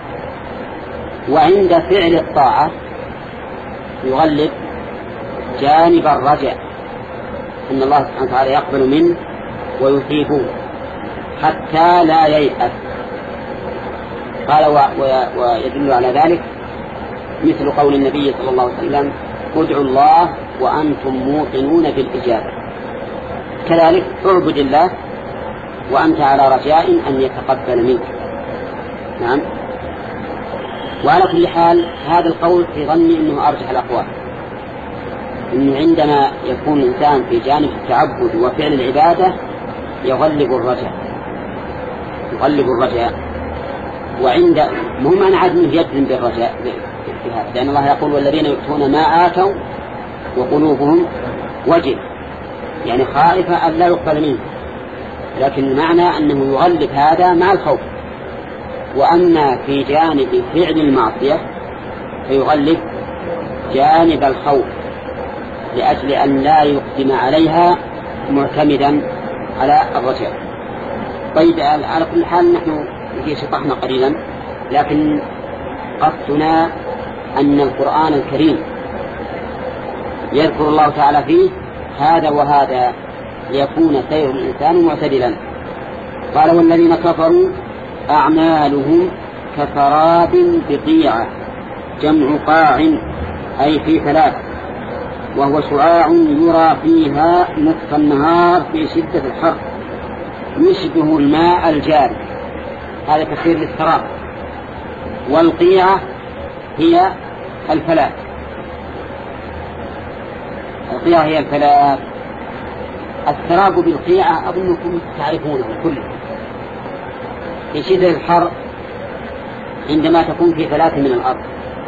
وعند فعل الطاعة يغلب جانب الرجاء أن الله سبحانه وتعالى يقبل منه ويثيبه حتى لا ييأس. قال ويدل على ذلك مثل قول النبي صلى الله عليه وسلم ادعوا الله وأنتم موقنون بالإجابة. كذلك اعبد الله وأنت على رجاء أن يتقبل منك. نعم. وعلى كل حال هذا القول في ظني أنه أرجح الأقوال، أنه عندما يكون الإنسان في جانب التعبد وفعل العبادة يغلب الرجاء يغلب الرجاء وعند مهم أن عدمه يجزم بالرجاء في هذا، لأن الله يقول والذين يؤتون ما آتوا وقلوبهم وجل، يعني خائفة أن لا يقبل منه، لكن المعنى أنه يغلب هذا مع الخوف. وأما في جانب فعل المعصية فيغلب جانب الخوف لأجل أن لا يقدم عليها معتمدا على الرجاء. طيب على كل حال نحن في شطحنا قليلا، لكن قصدنا أن القرآن الكريم يذكر الله تعالى فيه هذا وهذا ليكون سير الإنسان معتدلا. قال والذين كفروا أعمالهم كسراب بقيعة، جمع قاع أي في ثلاث، وهو شعاع يرى فيها نصف النهار في شدة الحر يشبه الماء الجاري، هذا كثير للسراب. والقيعة هي الفلاة، القيعة هي الفلاة. السراب بالقيعة أظنكم تعرفونه كله. في شدة الحر عندما تكون في فلاة من الأرض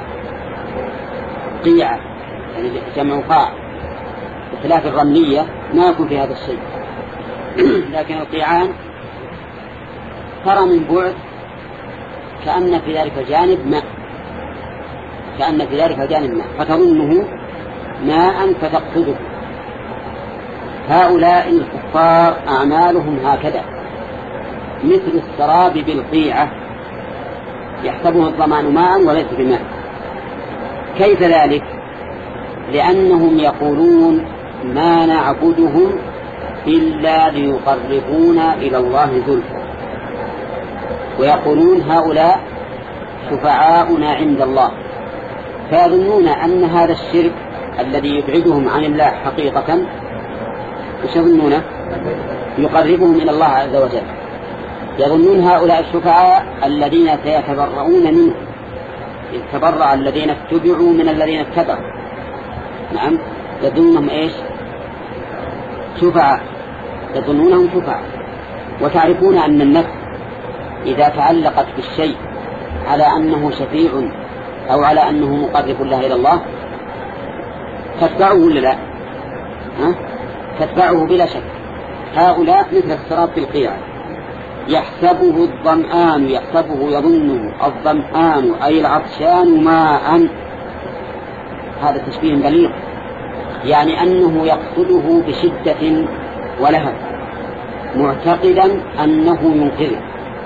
قيعة، يعني جمع قاع. الفلاة الرملية ما يكون في هذا الشيء، لكن القيعان ترى من بعد كأن في ذلك الجانب ماء كأن في ذلك الجانب ماء فتظنه ماء فتقصده. هؤلاء الكفار أعمالهم هكذا، مثل السراب بالقيعة يحسبه الظمآن ماء وليس بماء. كيف ذلك؟ لأنهم يقولون ما نعبدهم إلا ليقربونا إلى الله زلفى، ويقولون هؤلاء شفعاؤنا عند الله، فيظنون أن هذا الشرك الذي يبعدهم عن الله حقيقة يظنونه يقربهم إلى الله عز وجل. يظنون هؤلاء الشفعاء الذين سيتبرؤون منه، يتبرأ الذين اتبعوا من الذين اتبعوا. نعم، يظنونهم إيش؟ شفعاء، يظنونهم شفعاء. وتعرفون أن النفس إذا تعلقت بالشيء على أنه شفيع أو على أنه مقرب الله إلى الله تتبعه ولا لا؟ ها؟ تتبعه بلا شك. هؤلاء مثل السراب في القيعة يحسبه الظمآن، يحسبه يظنه الظمآن أي العطشان ماء. هذا تشبيه بليغ، يعني أنه يقصده بشدة ولهب معتقدا أنه ينقذه.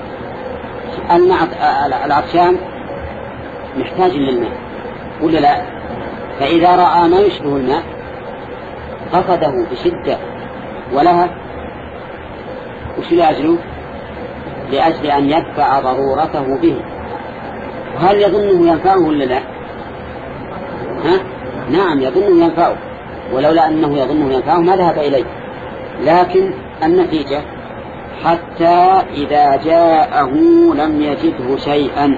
العطشان محتاج للماء ولا لا؟ فإذا رأى ما يشبه الماء قصده بشدة ولهب. وش لأجله؟ لأجل أن يدفع ضرورته به. وهل يظنه ينفعه ولا لا؟ ها؟ نعم يظنه ينفعه، ولولا أنه يظنه ينفعه ما ذهب إليه. لكن النتيجة حتى إذا جاءه لم يجده شيئا.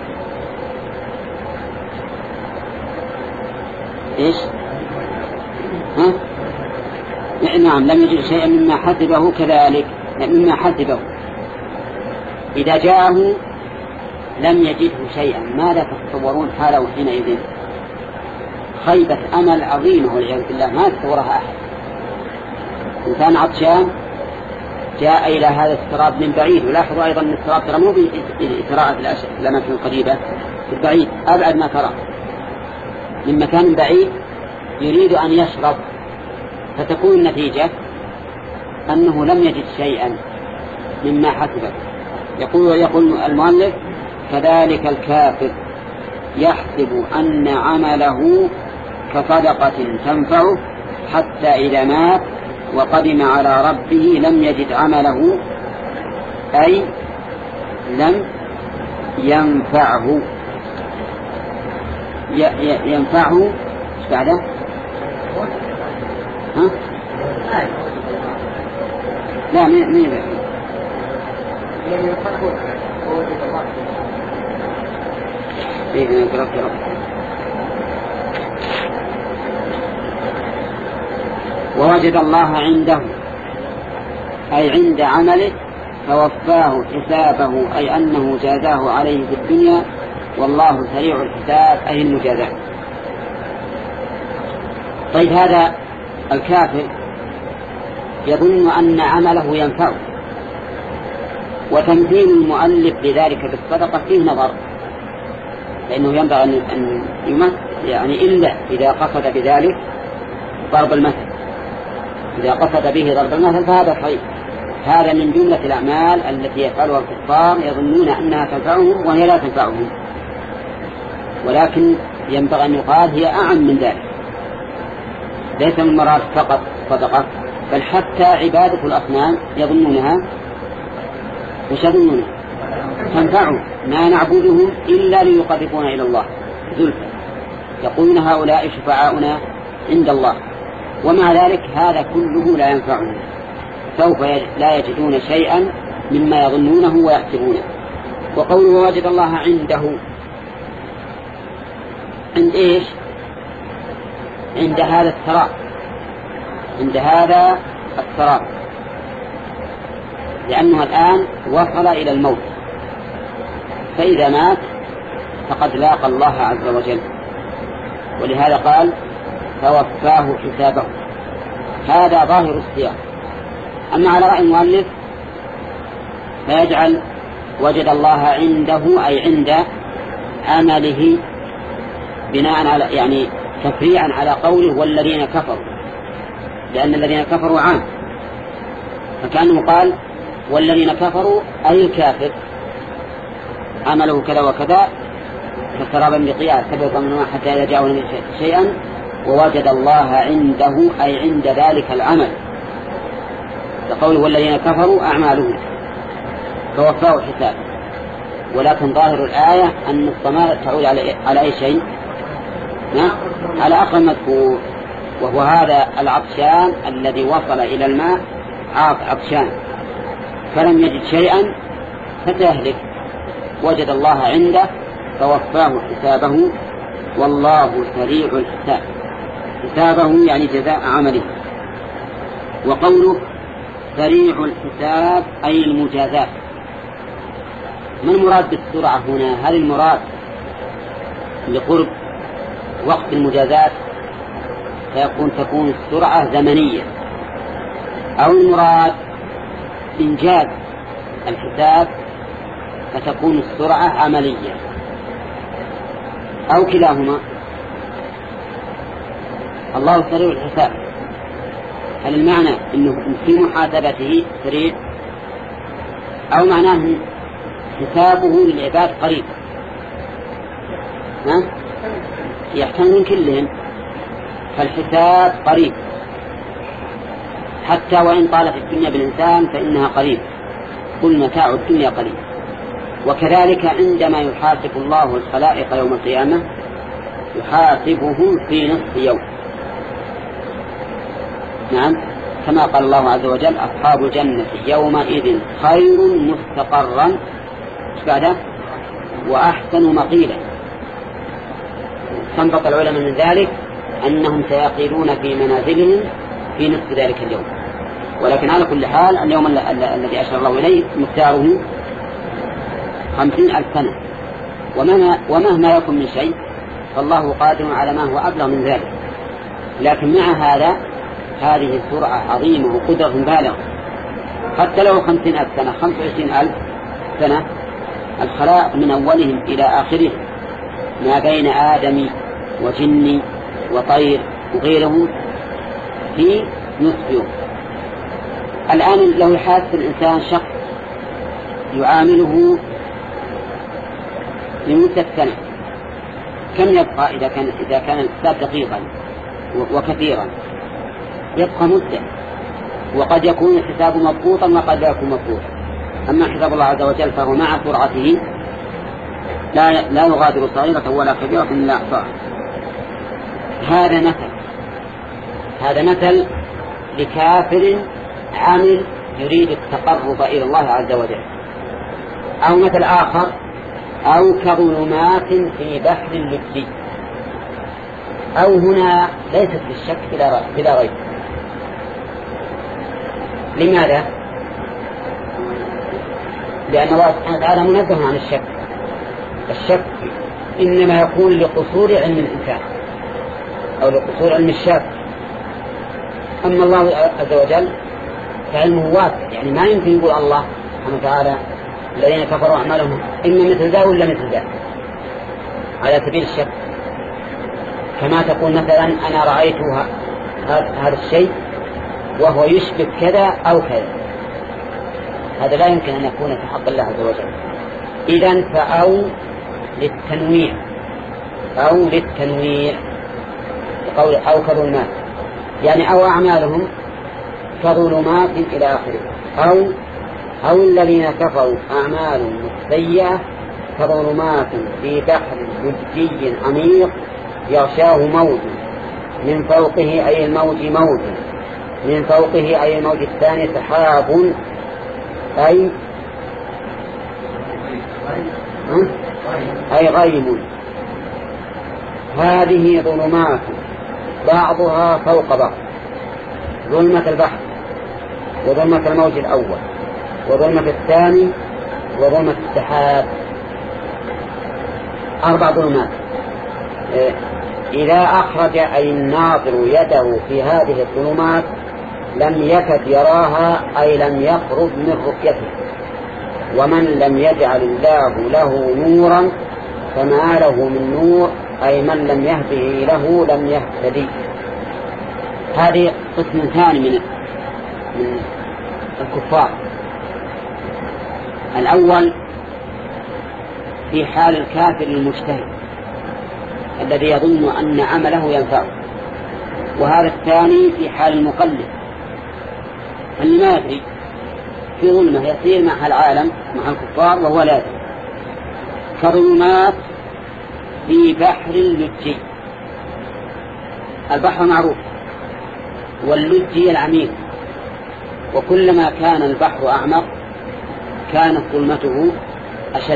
إيش؟ ها؟ نعم، لم يجد شيئا مما حسبه كذلك، مما حسبه. إذا جاءه لم يجده شيئا، ماذا تتصورون حاله حينئذ؟ خيبة أمل عظيمة والعياذ بالله ما تصورها أحد. إنسان عطشان جاء إلى هذا السراب من بعيد، ولاحظوا أيضا أن السراب ترى مو بإثراء في الأماكن القريبة، في البعيد أبعد ما ترى من مكان بعيد يريد أن يشرب، فتكون النتيجة أنه لم يجد شيئا مما حسبه. يقول يقول المؤلف كذلك الكافر يحسب أن عمله كصدقة تنفعه حتى إذا مات وقدم على ربه لم يجد عمله، أي لم ينفعه. ينفعه ايش بعده؟ ها؟ لا مين مين إيه نقرأ رب. ووجد الله عنده أي عند عمله فوفاه حسابه، أي أنه جازاه عليه في الدنيا، والله سريع الحساب أي المجازاة. طيب هذا الكافر يظن أن عمله ينفعه، وتمثيل المؤلف لذلك بالصدقة فيه نظر، لأنه ينبغي أن يمثل يعني إلا إذا قصد بذلك ضرب المثل. إذا قصد به ضرب المثل فهذا صحيح. هذا من جملة الأعمال التي يفعلها الكفار يظنون أنها تنفعهم وهي لا تنفعهم، ولكن ينبغي أن يقال هي أعم من ذلك. ليس من مراد فقط صدقة، بل حتى عبادة الأصنام يظنونها وش يظنونها تنفعهم. ما نعبدهم إلا ليقربونا إلى الله زلفى، يقولون هؤلاء شفعاؤنا عند الله، ومع ذلك هذا كله لا ينفعهم، سوف لا يجدون شيئا مما يظنونه ويحسبونه. وقوله وجد الله عنده، عند إيش؟ عند هذا السراب، عند هذا السراب، لأنه الآن وصل إلى الموت، فإذا مات فقد لاقى الله عز وجل، ولهذا قال فوفاه حسابه. هذا ظاهر السياق. أما على رأي المؤلف فيجعل وجد الله عنده أي عند عمله، بناء على يعني تفريعا على قوله والذين كفروا، لأن الذين كفروا عام، فكأنه قال والذين كفروا أي الكافر عمله كذا وكذا كسرابا بقيعة سبق منه حتى إذا جاءوا شيئا ووجد الله عنده أي عند ذلك العمل. فقوله والذين كفروا أعمالهم فوفاه الحساب. ولكن ظاهر الآية أن الضمائر تعود على على أي شيء؟ على أقل مذكور، وهو هذا العطشان الذي وصل إلى الماء عطشان فلم يجد شيئا فتهلك، وجد الله عنده فوفاه حسابه والله سريع الحساب. حسابه يعني جزاء عمله. وقوله سريع الحساب أي المجازات. ما المراد بالسرعة هنا؟ هل المراد لقرب وقت المجازات فيكون تكون السرعة زمنية، أو المراد إنجاز الحساب فتكون السرعة عملية، أو كلاهما؟ الله سريع الحساب، هل المعنى أنه في محاسبته سريع، أو معناه حسابه للعباد قريب؟ ها؟ يحتمل من كلهم، فالحساب قريب حتى وإن طالت الدنيا بالإنسان فإنها قريب، كل متاع الدنيا قريب. وكذلك عندما يحاسب الله الخلائق يوم القيامة يحاسبهم في نصف يوم. نعم، كما قال الله عز وجل أصحاب الجنة يومئذ خير مستقرا بعد وأحسن مقيلا. استنبط العلماء من ذلك أنهم سيقيلون في منازلهم في نصف ذلك اليوم. ولكن على كل حال اليوم الذي أشار الله إليه مقداره خمسين ألف سنة، ومهما يكن من شيء فالله قادر على ما هو أبلغ من ذلك. لكن مع هذا هذه سرعة عظيمة وقدرة بالغة. حتى لو خمسين ألف سنة خمس وعشرين ألف سنة الخلائق من أولهم إلى آخره ما بين آدم وجن وطير وغيرهم في نصف يوم. الآن لو يحاسب الإنسان شخص يعامله لمدة سنة كم يبقى إذا كان إذا كان الحساب دقيقا وكثيرا؟ يبقى مدة، وقد يكون الحساب مضبوطا وقد لا يكون مضبوطا. أما حساب الله عز وجل فهو مع سرعته لا لا يغادر صغيرة ولا كبيرة إلا أحصاها. هذا مثل هذا مثل لكافر عامل يريد التقرب إلى الله عز وجل. أو مثل آخر أو كظلمات في بحر اللجي. أو هنا ليست بالشك بلا ريب. لماذا؟ لأن الله سبحانه وتعالى منزه عن الشك. الشك إنما يكون لقصور علم الإنسان أو لقصور علم الشاك. أما الله عز وجل فعلمه واسع، يعني ما يمكن يقول الله سبحانه وتعالى الذين كفروا أعمالهم إما مثل ذا ولا مثل ذا على سبيل الشك. كما تقول مثلا أنا رأيت هذا الشيء وهو يشبه كذا أو كذا، هذا لا يمكن أن يكون في حق الله عز وجل. إذن فأو للتنويع أو للتنويع بقول أو كظلمات، يعني أو أعمالهم كظلمات إلى آخره. أو أو الذين كفروا أعمالهم سيئة كظلمات في بحر لجي عميق يغشاه موج من فوقه أي الموج موج من فوقه أي الموج الثاني سحاب أي أي غيم. هذه ظلمات بعضها فوق بعض، ظلمة البحر وظلمة الموج الأول وظلمة الثاني وظلمة السحاب، أربع ظلمات. إذا أخرج أي الناظر يده في هذه الظلمات لم يكد يراها أي لم يخرج من رؤيته. ومن لم يجعل الله له نورا فما له من نور أي من لم يهده له لم يهتدي. هذه قسم ثاني من من الكفار الأول في حال الكافر المجتهد الذي يظن أن عمله ينفعه، وهذا الثاني في حال المقلد اللي ما يدري، في ظلمة يسير مع العالم مع الكفار وهو لا يدري، كظلمات في بحر اللجي. البحر معروف، واللجي العميق، وكلما كان البحر أعمق كانت ظلمته أشد.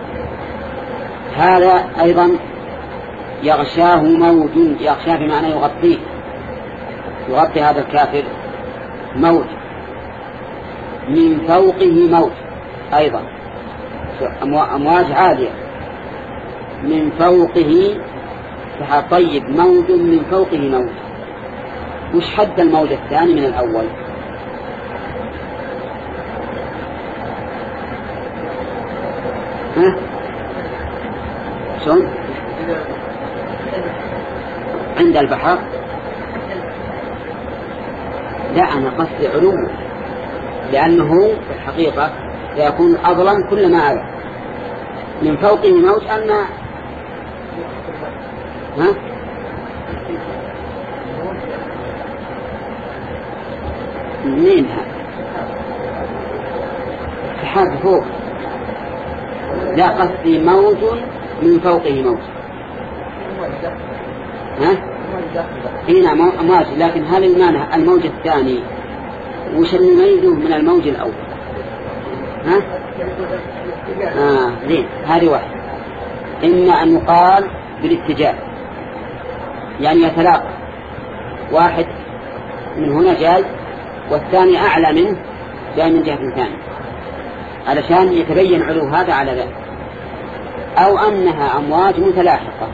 هذا أيضا يغشاه موج، يغشاه بمعنى يغطيه، يغطي هذا الكافر موج، من فوقه موج أيضا، أمواج عالية من فوقه سحاب. طيب موج من فوقه موج، وش حد الموج الثاني من الأول؟ ها؟ شون؟ عند البحر؟ لا، أنا قصدي علوم، لأنه في الحقيقة سيكون أظلم كلما علا. من فوقه موج أن ها؟ منها سحاب فوق، لا قصدي موج من فوقه موج. ها؟ هنا موج، لكن هل المعنى الموج الثاني وش اللي يميزه من الموج الأول؟ ها؟ آه زين، هذه واحد. إما أن يقال بالاتجاه، يعني يتلاقى، واحد من هنا جاي والثاني أعلى منه جاي من جهة ثانية، علشان يتبين علو هذا على ذلك. أو أنها أمواج متلاحقة،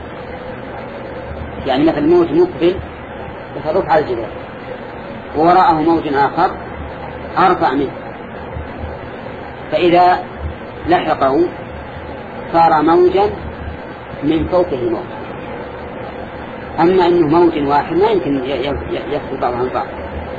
يعني مثل موج مقبل يترك على الجبال ووراءه موج آخر أرفع منه، فإذا لحقه صار موجا من فوقه موج. أما أنه موج واحد ما يمكن يفصل بعض عن بعض.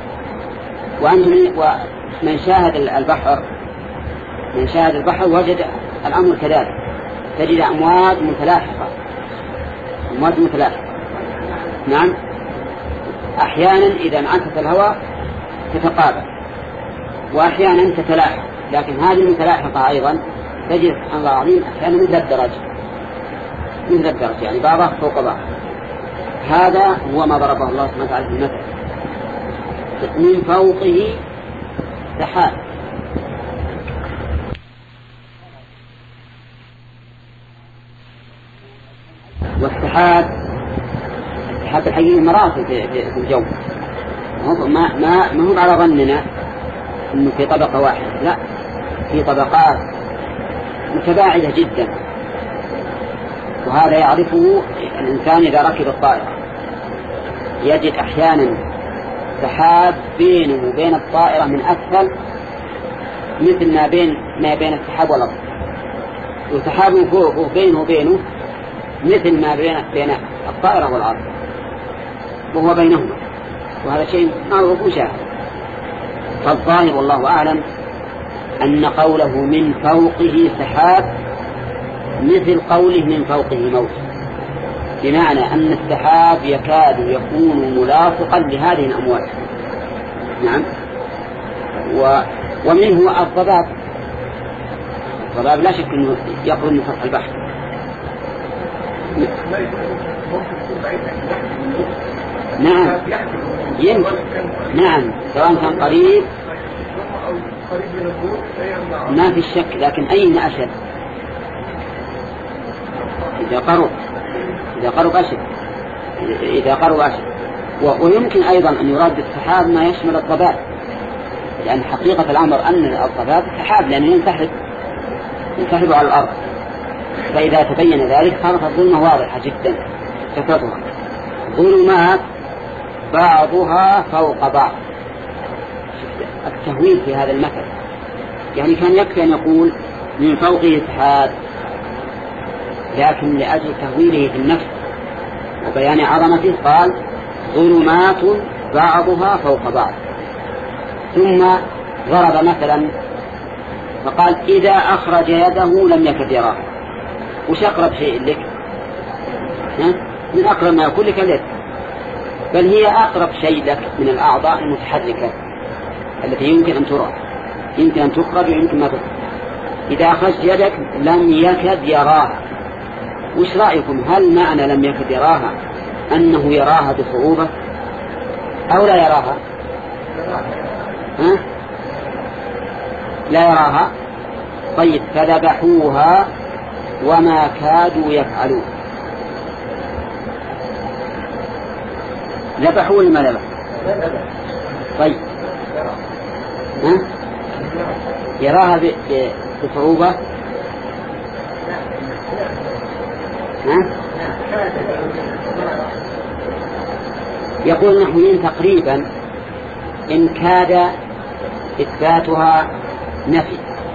ومن شاهد البحر من شاهد البحر وجد الأمر كذلك، تجد أمواج متلاحقة، أمواج متلاحقة. نعم، أحيانا إذا انعكس الهواء تتقابل، وأحيانا تتلاحق، لكن هذه المتلاحقة أيضا تجد أن العظيم أحيانا مثل الدرج مثل الدرج يعني بعضها فوق بعض. هذا هو ما ضربه الله سبحانه وتعالى في المثل، من فوقه سحاب. والسحاب السحاب الحقيقي مراتب في الجو، ما ما ما هو على ظننا إنه في طبقة واحدة، لا، في طبقات متباعدة جدا، وهذا يعرفه الإنسان إذا ركب الطائرة، يجد أحيانا سحاب بينه وبين الطائرة من أسفل مثل ما بين ما بين السحاب والأرض، وسحاب فوقه بينه وبينه مثل ما بين بين الطائرة والأرض، وهو بينهما، وهذا شيء معروف وشاهد. فالظاهر والله أعلم أن قوله من فوقه سحاب مثل قوله من فوقه موج، بمعنى أن السحاب يكاد يكون ملاصقا لهذه الأمواج. نعم. و... ومنه الضباب. الضباب لا شك أنه يقرب من سطح البحر. نعم يمكن، نعم، سواء كان قريب ما في شك، لكن أين أشد؟ إذا قرب إذا قرب أشد إذا قرب أشد ويمكن أيضا أن يراد بالسحاب ما يشمل الضباب، لأن حقيقة الأمر أن الضباب سحاب لأنه ينسحب ينسحب على الأرض، فإذا تبين ذلك صارت الظلمة واضحة جدا تكررها، ظلمات بعضها فوق بعض. التهويل في هذا المثل يعني كان يكفي أن يقول من فوقه سحاب، لكن لأجل تهويله في النفس وبيان عظمته قال ظلمات بعضها فوق بعض. ثم ضرب مثلا فقال إذا أخرج يده لم يكد يراه. وش أقرب شيء لك؟ ها؟ من أقرب ما يكون لك اليد، بل هي أقرب شيء لك من الأعضاء المتحركة التي يمكن أن ترى، يمكن أن تخرج ويمكن ما تخرج. إذا أخرجت يدك لم يكد يراها. وش رأيكم؟ هل معنى لم يكد يراها أنه يراها بصعوبة أو لا يراها؟ ها؟ لا يراها. طيب، فذبحوها وما كادوا يفعلون. ذبحوا ولا ما ذبحوا؟ طيب، ها؟ يراها بصعوبة؟ ها؟ يقول النحويين تقريبا إن كاد إثباتها نفي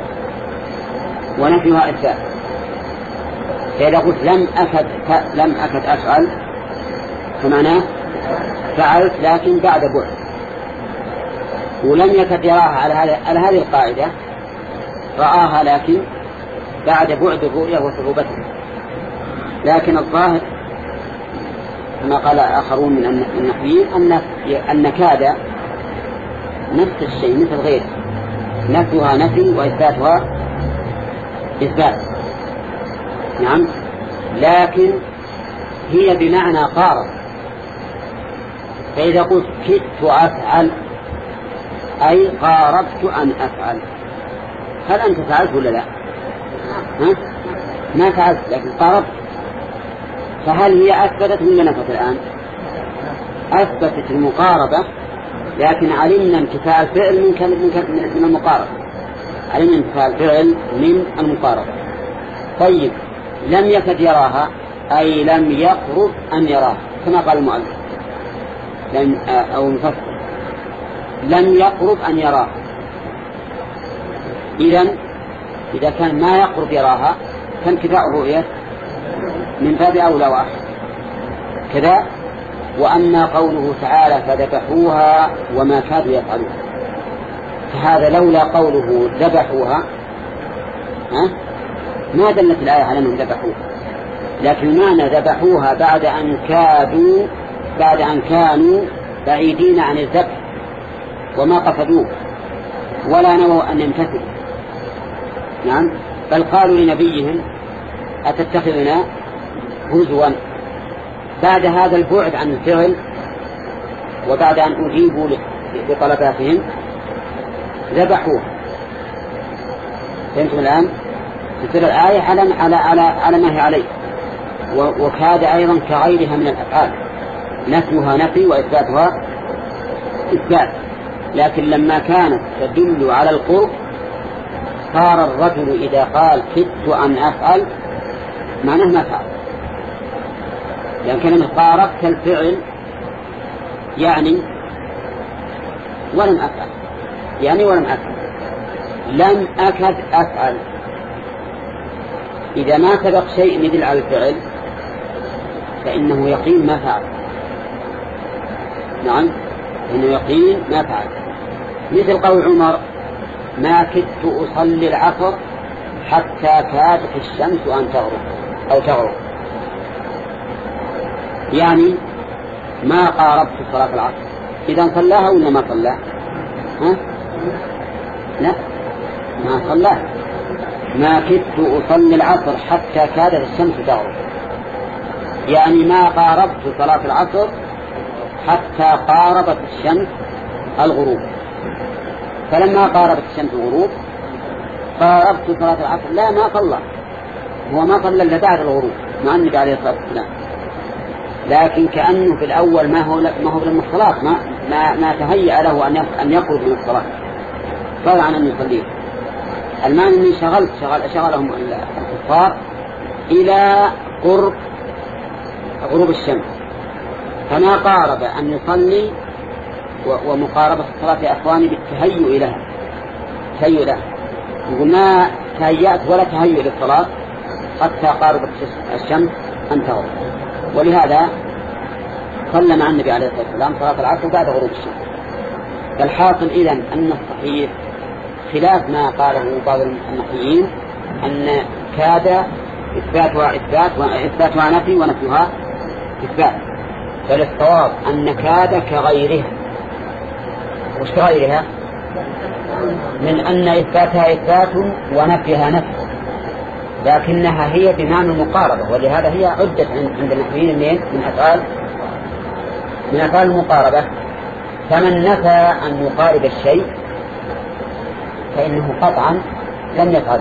ونفيها إثبات. فإذا قلت لم أكد لم أكد أفعل فمعناه فعلت لكن بعد بعد، ولم يكد يراها على هذه على هذه القاعدة، رآها لكن بعد بعد الرؤية وصعوبتها. لكن الظاهر كما قال آخرون من النحويين أن أن كاد نفس الشيء مثل غيره، نفيها نفي وإثباتها إثبات. نعم، لكن هي بمعنى قارب. فإذا قلت كدت أفعل أي قاربت أن أفعل، هل أنت فعلت ولا لا؟ ها؟ ما فعلت لكن قاربت. فهل هي أثبتت ولا نفت الآن؟ أثبتت المقاربة، لكن علمنا انتفاء الفعل من من المقاربة، علمنا انتفاء الفعل من المقاربة. طيب، لم يكد يراها أي لم يقرب أن يراها كما قال المؤلف لم أو المفسر، لم يقرب أن يراها. إذن إذا كان ما يقرب يراها فانتفاء الرؤية من باب أولى وأحسن كذا. وأما قوله تعالى فذبحوها وما كادوا يفعلون، فهذا لولا قوله ذبحوها ها ما دلت الآية على أنهم ذبحوها، لكن معنى ذبحوها بعد أن كادوا بعد أن كانوا بعيدين عن الذبح وما قصدوه ولا نووا أن يمتثلوا. نعم، بل قالوا لنبيهم أتتخذنا هزوا. بعد هذا البعد عن الفعل وبعد أن أجيبوا لطلباتهم ذبحوه. فهمتم الآن؟ تصير الآية على على على على ما هي عليه. وكاد أيضا كغيرها من الأفعال، نفيها نفي وإثباتها إثبات. لكن لما كانت تدل على القرب صار الرجل إذا قال كدت أن أفعل معناه ما فعل، يعني كلمة قاربت الفعل يعني ولم أفعل، يعني ولم أفعل. لم أكد أفعل، إذا ما سبق شيء يدل على الفعل فإنه يقين ما فعل. نعم، إنه يقين ما فعل. مثل قول عمر ما كدت أصلي العصر حتى كادت الشمس أن تغرب أو تغرب، يعني ما قاربت صلاة العصر. إذا صلاها ولا ما صلاها؟ ها؟ لا، ما صلاها. ما كدت أصلي العصر حتى كادت الشمس تغرب، يعني ما قاربت صلاة العصر حتى قاربت الشمس الغروب. فلما قاربت الشمس الغروب قاربت صلاة العصر. لا، ما صلى، هو ما صلى إلا بعد الغروب مع النبي عليه الصلاة والسلام، لكن كأنه في الأول ما هو ما هو من الصلاة، ما ما, ما تهيأ له أن أن يخرج من الصلاة، صار عن أن يصلي. المعنى أني شغلت شغل شغلهم الكفار إلى قرب غروب الشمس، فما قارب أن يصلي ومقاربة الصلاة يا أخواني بالتهيؤ لها، تهيؤ لها. يقول ما تهيأت ولا تهيؤ للصلاة حتى قاربت الشمس أن تغرب. ولهذا صلى مع النبي عليه الصلاة والسلام صلاة العصر بعد غروب الشمس. فالحاصل إذن أن الصحيح خلاف ما قاله بعض النحويين أن كاد إثباتها إثبات وإثباتها نفي ونفيها إثبات، بل الصواب أن كاد كغيرها. وش كغيرها؟ من أن إثباتها إثبات ونفيها نفي، لكنها هي بمعنى المقاربة، ولهذا هي عدت عند النحويين من أفعال من أفعال المقاربة. فمن نفى أن يقارب الشيء فإنه قطعا لم يفعل،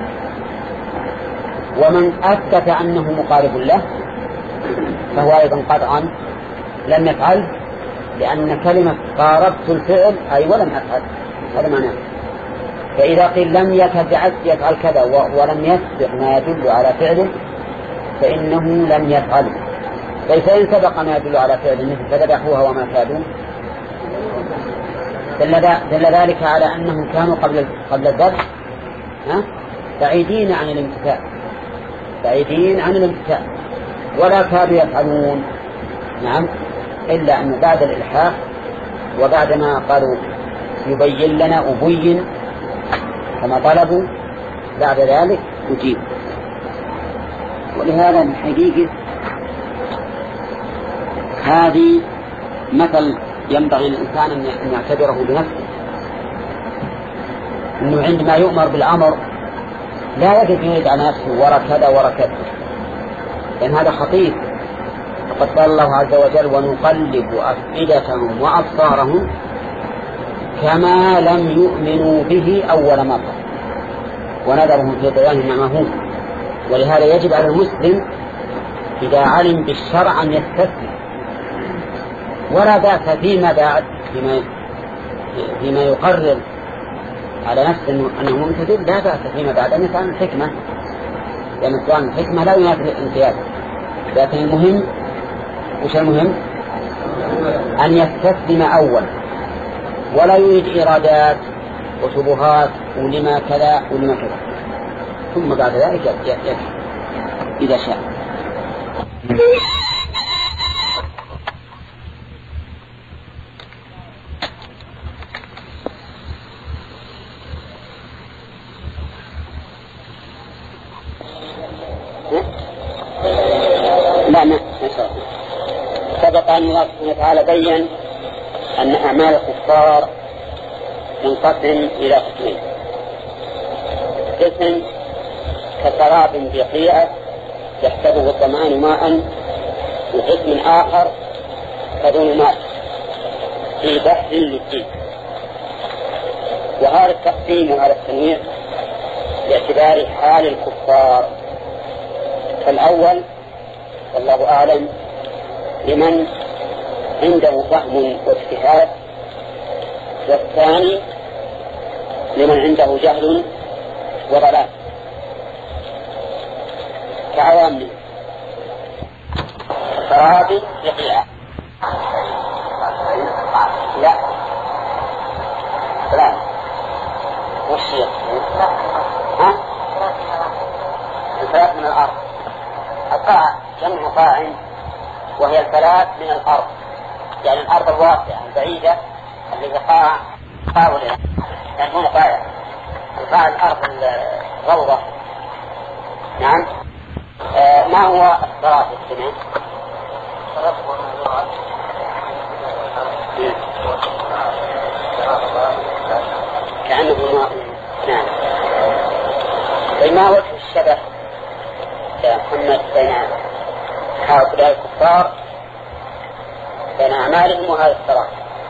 ومن أثبت أنه مقارب له فهو أيضا قطعا لم يفعل، لأن كلمة قاربت الفعل أي ولم أفعل هذا معناه. فإذا قيل لم يكد يفعل كذا ولم يسبق ما يدل على فعله فإنه لم يفعله. فإن سبق ما يدل على فعله مثل فذبحوها وما كادوا دل ذلك على أنهم كانوا قبل قبل الذبح بعيدين عن الامتثال بعيدين عن الامتثال ولا كادوا يفعلون. نعم، إلا أن بعد الإلحاق وبعدما قالوا يبين لنا أبين كما طلبوا بعد ذلك أجيب. ولهذا الحقيقة هذه مثل ينبغي الإنسان أن يعتبره بنفسه، أنه عندما يؤمر بالأمر لا يجب يريد على نفسه ورا كذا ورا كذا، لأن هذا خطير. وقد قال الله عز وجل ونقلب أفئدتهم وأبصارهم كما لم يؤمنوا به أول مرة ونذرهم في طغيانهم يعمهون. ولهذا يجب على المسلم إذا علم بالشرع أن يستسلم، ولا بأس فيما بعد فيما, فيما يقرر على نفسه أنه ممتثل، لا بأس فيما بعد أن يفعل الحكمة، لأن يعني الحكمة لا ينافي الامتياز. لكن المهم وش المهم؟ أن يستسلم أول ولا يريد إرادات وشبهات ولما كذا ولما كذا، ثم بعد ذلك يفعل إذا شاء. لا ما سبق أن الله سبحانه وتعالى بين أن أعمال الكفار تنقسم إلى قسمين: قسم كسراب بقيعة يحسبه الظمآن ماء، وقسم آخر كظلمات في بحر للجيد. وهذا التقسيم وهذا التنويع باعتبار حال الكفار. فالأول والله أعلم لمن عنده فهم واجتهاد، والثاني لمن عنده جهل وضلال كعوامل. سراب بقيعة لا لا وش ها الفلات من الأرض. القاع جمع قاع وهي الفلات من الأرض، يعني الأرض الواسعة البعيدة التي قاع قاول يعني هو قاع القاع الأرض الروضة. نعم. آه ما هو الصراط السنة؟ كأنه ماء. نعم. وما وجه الشبه يا محمد بين هؤلاء الكفار بين أعمالهم وهذا الصراط؟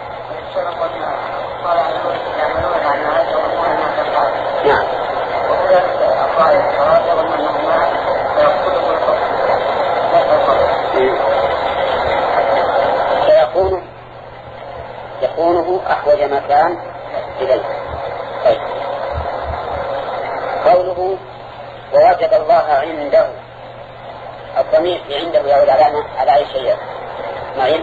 نعم. فيكون يكونه أحوج مكان إليه. طيب. قوله ووجد الله عنده، الضمير في عنده يعود على على أي شيء معين؟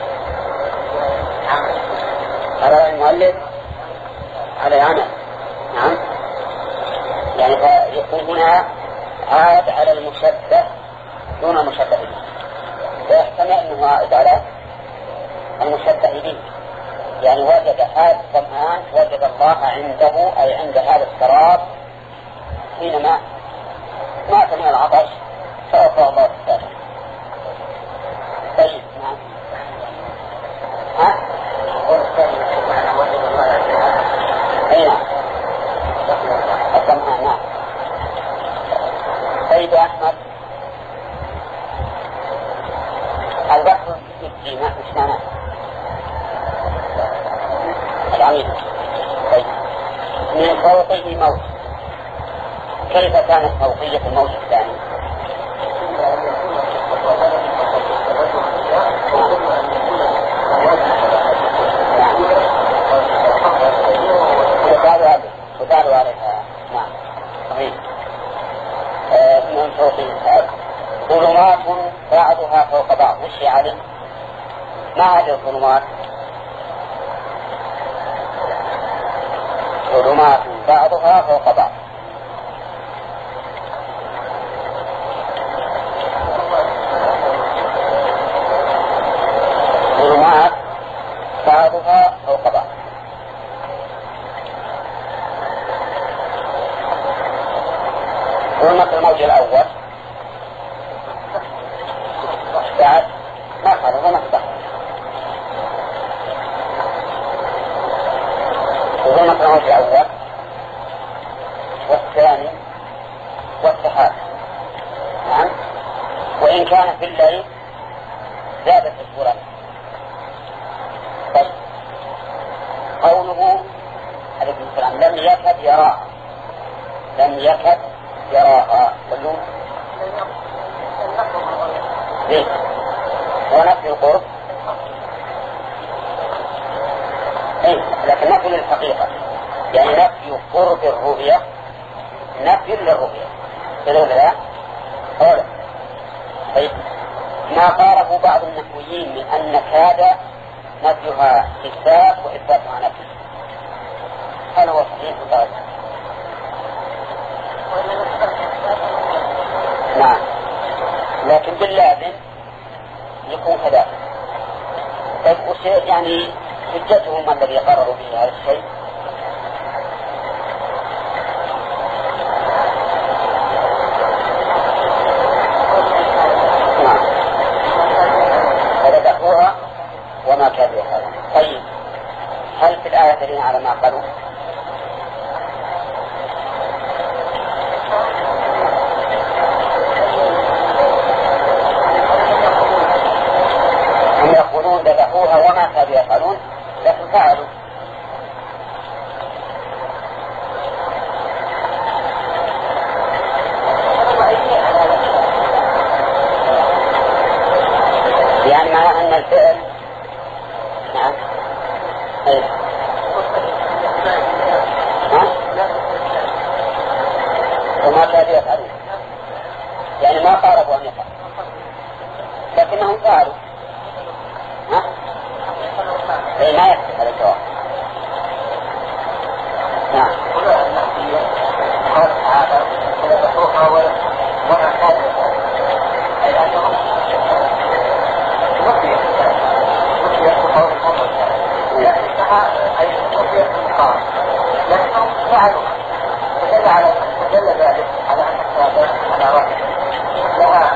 على المؤلف على العمل. نعم. يعني فيكون هنا عاد على المشبه دون المشبه به، ويحتمل أنه عاد على المشبه به يعني وجد هذا الظمآن وجد الله عنده أي عند هذا السراب حينما مات من العطش فأعطاه الله السابق. طيب نعم. ها؟ أي نعم. الظمآن نعم. طيب أحمد البحر في ماء مش معناه العميد. طيب من فوقه موت، كيف كانت فوقية الموت الثاني؟ تدار عليها نعم صحيح. من فوقه ظلمات بعضها فوق بعض. وش يعني ما هذه الظلمات؟ ظلمات بعضها فوق بعض. ظلمات بعضها فوق بعض. ظلمة الموج الأول بعد ما قال ظلمة البحر. ظلمة الموج الأول والثاني والسحاب. نعم. وإن كان في الليل زادت الصورة. طيب قوله عليه السلام لم يكد يراها، لم يكد يراها كله ليه؟ ونفي القرب ايه، لكن نفي للحقيقة، يعني نفي قرب الرؤية نفي للرؤية كذا لا أولا. طيب ما قاله بعض النحويين من أن كاد نفيها إثبات وإثباتها نفي، هل هو صحيح وضعف؟ نعم، لكن باللازم يكون كذلك. طيب وشيء يعني حجتهم الذي قرروا به هذا الشيء؟ نعم، فذبحوها وما كانوا يفعلون. طيب هل في الآية دليل على ما قالوا؟ هم يقولون ذبحوها وما كانوا يفعلون، لكن فعلوا. يعني معنى أن الفعل نعم ايه ها وما كانوا يفعلون، يعني ما قاربوا أن يفعلوا لكنهم فعلوا. ها ايه ما يكفي هذا الجواب. نعم قال تعالى ذبحوها وما كانوا يفعلون، أي أنهم وفي وفي قول الله لكنها أي وفي المقام لكنهم فعلوا، فدل على فدل ذلك على أن الصادق على رأي لها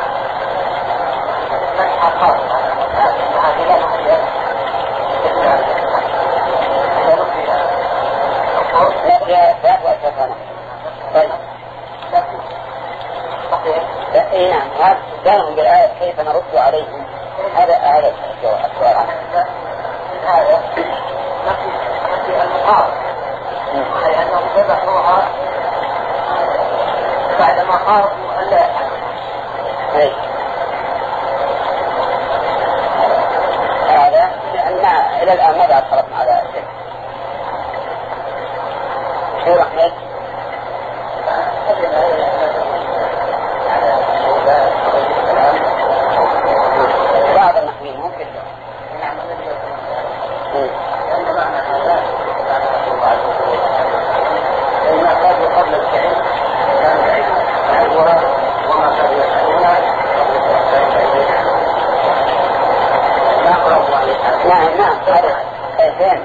منحى خاصة أنها بلا مخير لا ذات وأسفنا. طيب لا اي نعم، هذا جاءهم بالآية كيف نرد عليهم، هذا هذا السؤال عنه. الآية نفي نفي المقام، أي أنهم ذبحوها بعدما قاربوا ألا يفعلوا. هذا لأن إلى الآن ما بعد خلصنا على شيء. شو رحمة بعض النحوين ممكن لأن معنى هذا لما قالوا قبل الفعل كان يعيبها وما كانوا يفعلونها نعم نعم هذا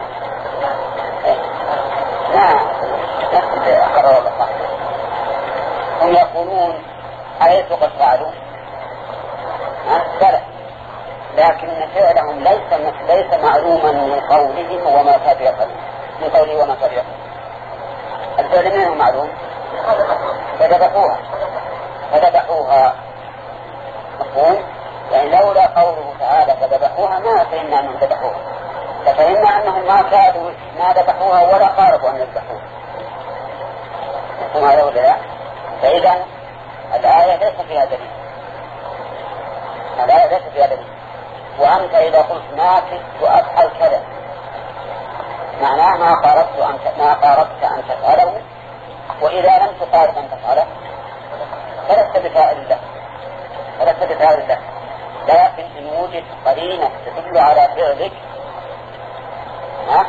بلى، لكن فعلهم ليس ليس معلوما من قولهم وما كاد يفعلون، من قوله وما كاد يفعلون. الفعل منه معلوم، فذبحوها فذبحوها مفهوم؟ يعني لولا قوله تعالى فذبحوها ما فهمنا أنهم ذبحوها، ففهمنا أنهم ما كادوا ما ذبحوها ولا قاربوا أن يذبحوها. مفهوم هذا ولا لا؟ فإذا الآية ليس فيها دليل، الآية ليس فيها دليل. وأنت إذا قلت ما كدت أفعل كذا معناه ما قاربت أن ما قاربت أن تفعله، وإذا لم تقارب أن تفعله فلست بفاعل الله فلست بفاعل الله لكن إن وجد قرينة تدل على فعلك ها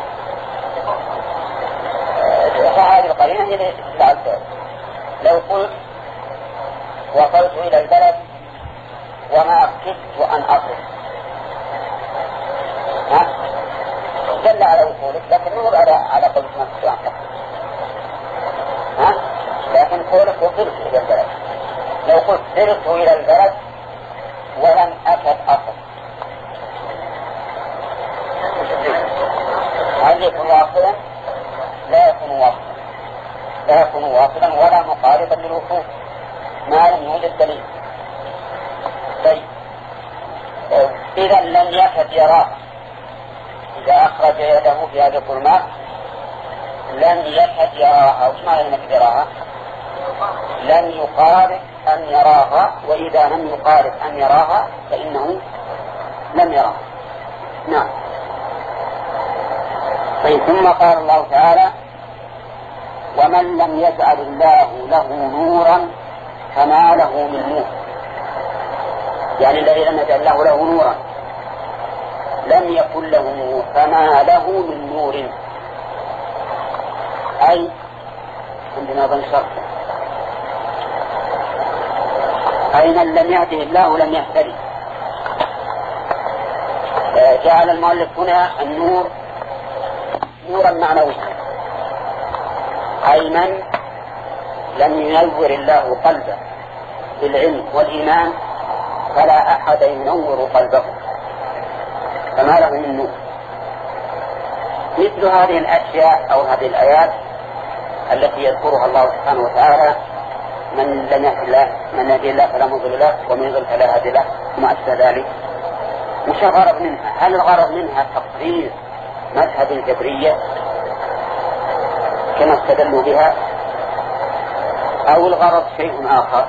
فهذه القرينة هي التي تدل على الفعل. لو قلت وصلت إلى البلد وما كدت أن أصل ها دل على وصولك، لكن مو على على قولك ما كدت أن أصل ها، لكن قولك وصلت إلى البلد. لو قلت سرت إلى البلد ولم أكد أصل هل يكون واصلا؟ لا يكون واصلا لا يكون واصلا ولا مقاربا للوصول ما لم يوجد دليل. طيب إذا لم يكد يراه، إذا أخرج يده في هذه الظلمات لم يكد يراها. وش معنى لم يكد يراها؟ لم يقارب أن يراها، وإذا لم يقارب أن يراها فإنه لم يراها. نعم. طيب ثم قال الله تعالى ومن لم يجعل الله له نورا فما له من نور، يعني الذي لم يجعل الله له نورا لم يكن له نور فما له من نور، أي عندنا ظن شرط أي من لم يهده الله لم يهتدي. جعل المؤلف هنا النور نورا معنويا، أي من لم ينور الله قلبه بالعلم والإيمان فلا أحد ينور قلبه فما له من نور. مثل هذه الأشياء أو هذه الآيات التي يذكرها الله سبحانه وتعالى من لم يهد الله من يهد الله فلا مضل له ومن يضلل فلا هادي له وما أشبه ذلك. وش الغرض منها؟ هل الغرض منها تقرير مذهب الجبرية كما استدلوا بها أو الغرض شيء آخر؟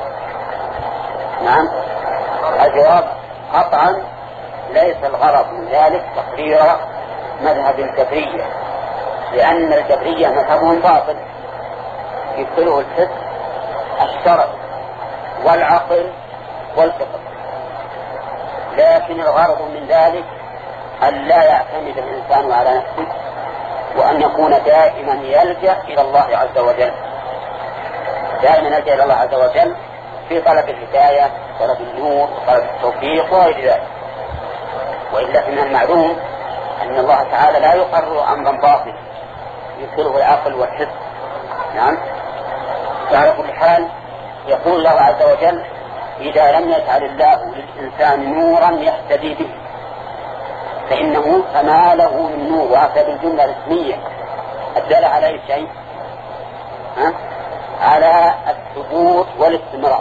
نعم، الجواب قطعا ليس الغرض من ذلك تقرير مذهب الجبرية، لأن الجبرية مذهبهم باطل يبطله الحس الشرع والعقل والفطر، لكن الغرض من ذلك أن لا يعتمد الإنسان على نفسه وأن يكون دائما يلجأ إلى الله عز وجل، دائما يلجأ إلى الله عز وجل في طلب الهداية طلب النور طلب التوفيق وغير ذلك. وإلا من المعلوم أن الله تعالى لا يقرر أمرا باطلا يدخله العقل والحس. نعم. فعلى كل حال يقول الله عز وجل إذا لم يجعل الله للإنسان نورا يهتدي به فإنه فما له من نور. وهذه الجملة الاسمية الدالة على أي شيء؟ ها؟ على الثبوت والاستمرار،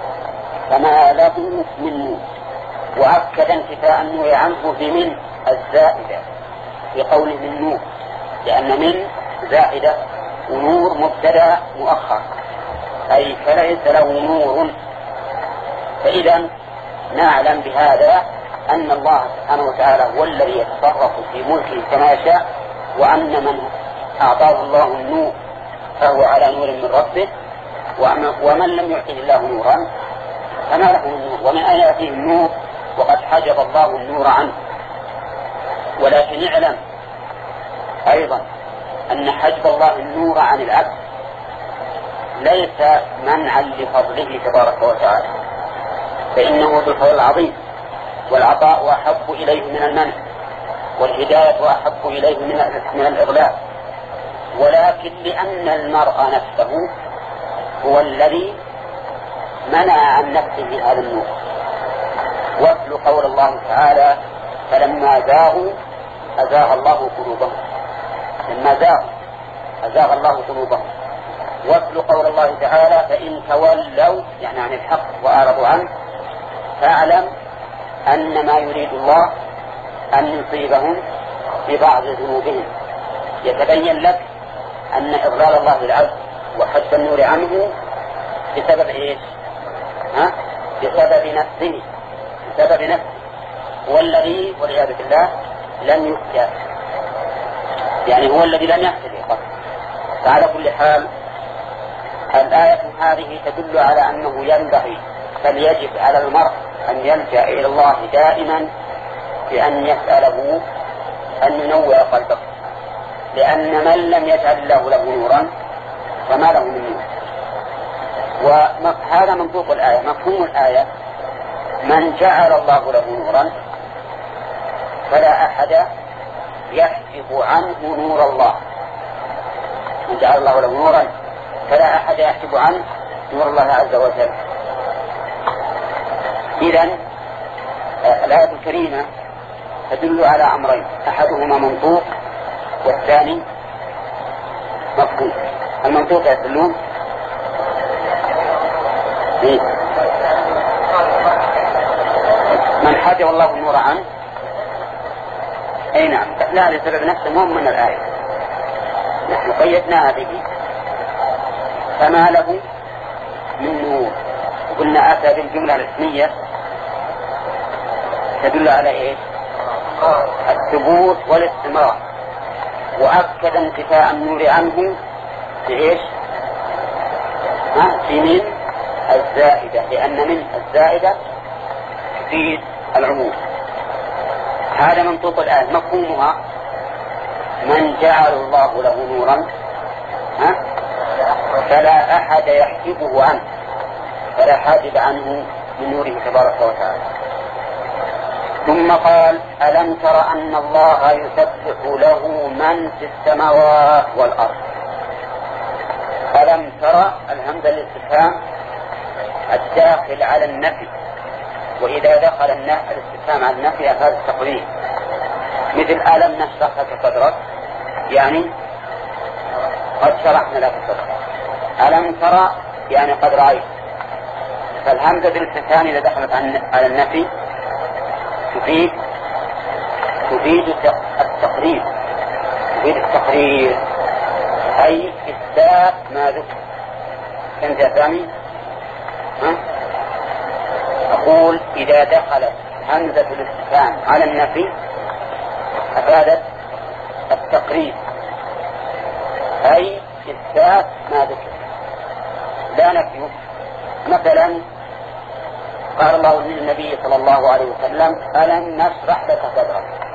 فما له من نور. وأكد انتفاء النور عنه بمن الزائدة في قوله من نور، لأن من زائدة ونور مبتدأ مؤخر، أي فليس له نور. فإذا نعلم بهذا أن الله سبحانه وتعالى هو الذي يتصرف في ملكه كما يشاء، وأن من أعطاه الله النور فهو على نور من ربه، ومن لم يعطه الله نورا فما له من نور. ومن أين يأتيه النور وقد حجب الله النور عنه؟ ولكن اعلم أيضا أن حجب الله النور عن العبد ليس منعا لفضله تبارك وتعالى، فإنه ذو الفضل العظيم، والعطاء أحب إليه من المنع، والهداية أحب إليه من الإغلاق، ولكن لأن المرء نفسه هو الذي منع عن نفسه هذا النور، واتل قول الله تعالى فلما زاغوا أزاغ الله قلوبهم. لما زاغوا أزاغ الله قلوبهم. واتل قول الله تعالى فإن تولوا يعني عن الحق وأعرضوا عنه فاعلم أن ما يريد الله أن يصيبهم ببعض ذنوبهم. يتبين لك أن إضلال الله للعبد وحجب النور عنه بسبب إيش؟ ها؟ بسبب نفسه بسبب نفسه هو الذي والعياذ بالله لم يؤتى، يعني هو الذي لم يحتدي. فعلى كل حال الآية هذه تدل على أنه ينبغي بل يجب على المرء أن يلجأ إلى الله دائما بأن يسأله أن ينور قلبه، لأن من لم يجعل الله له نورا فما له من نور. وهذا منطوق الآية. مفهوم الآية من جعل الله له نورا فلا أحد يحجب عنه نور الله. من جعل الله له نورا فلا أحد يحجب عنه نور الله عز وجل. إذن الآية الكريمة تدل على أمرين، أحدهما منطوق والثاني مفهوم. المنطوق يدلون إيه؟ من حجب الله النور عنه أي نعم، لا لسبب نفسه مهم من الآية، نحن قيدناها به فما له من نور. وقلنا أتى بالجملة الاسمية تدل على إيش؟ الثبوت والاستمرار، وأكد انتفاء النور عنه بإيش؟ في من الزائدة، لأن من الزائدة تفيد العموم. هذا منطوق الآية. مفهومها من جعل الله له نورا ها؟ فلا أحد يحجبه عنه، فلا حاجب عنه من نوره تبارك وتعالى. ثم قال ألم تر أن الله يسبح له من في السماوات والأرض. ألم ترى الهمزة للاستفهام الداخل على النفي، وإذا دخل الاستفهام على النفي أفاد التقرير، مثل ألم نشرح لك صدرك يعني قد شرحنا لك صدرك. ألم ترى يعني قد رأيت. فالهمزة للاستفهام إذا دخلت على النفي تفيد تفيد التقرير تفيد التقرير أي إثبات ما ذكر. فهمت يا سامي؟ أقول إذا دخلت همزة الاستفهام على النفي أفادت التقرير أي إثبات ما ذكر لا نفي. مثلا قال الله للنبي صلى الله عليه وسلم ألم نشرح لك صدرك،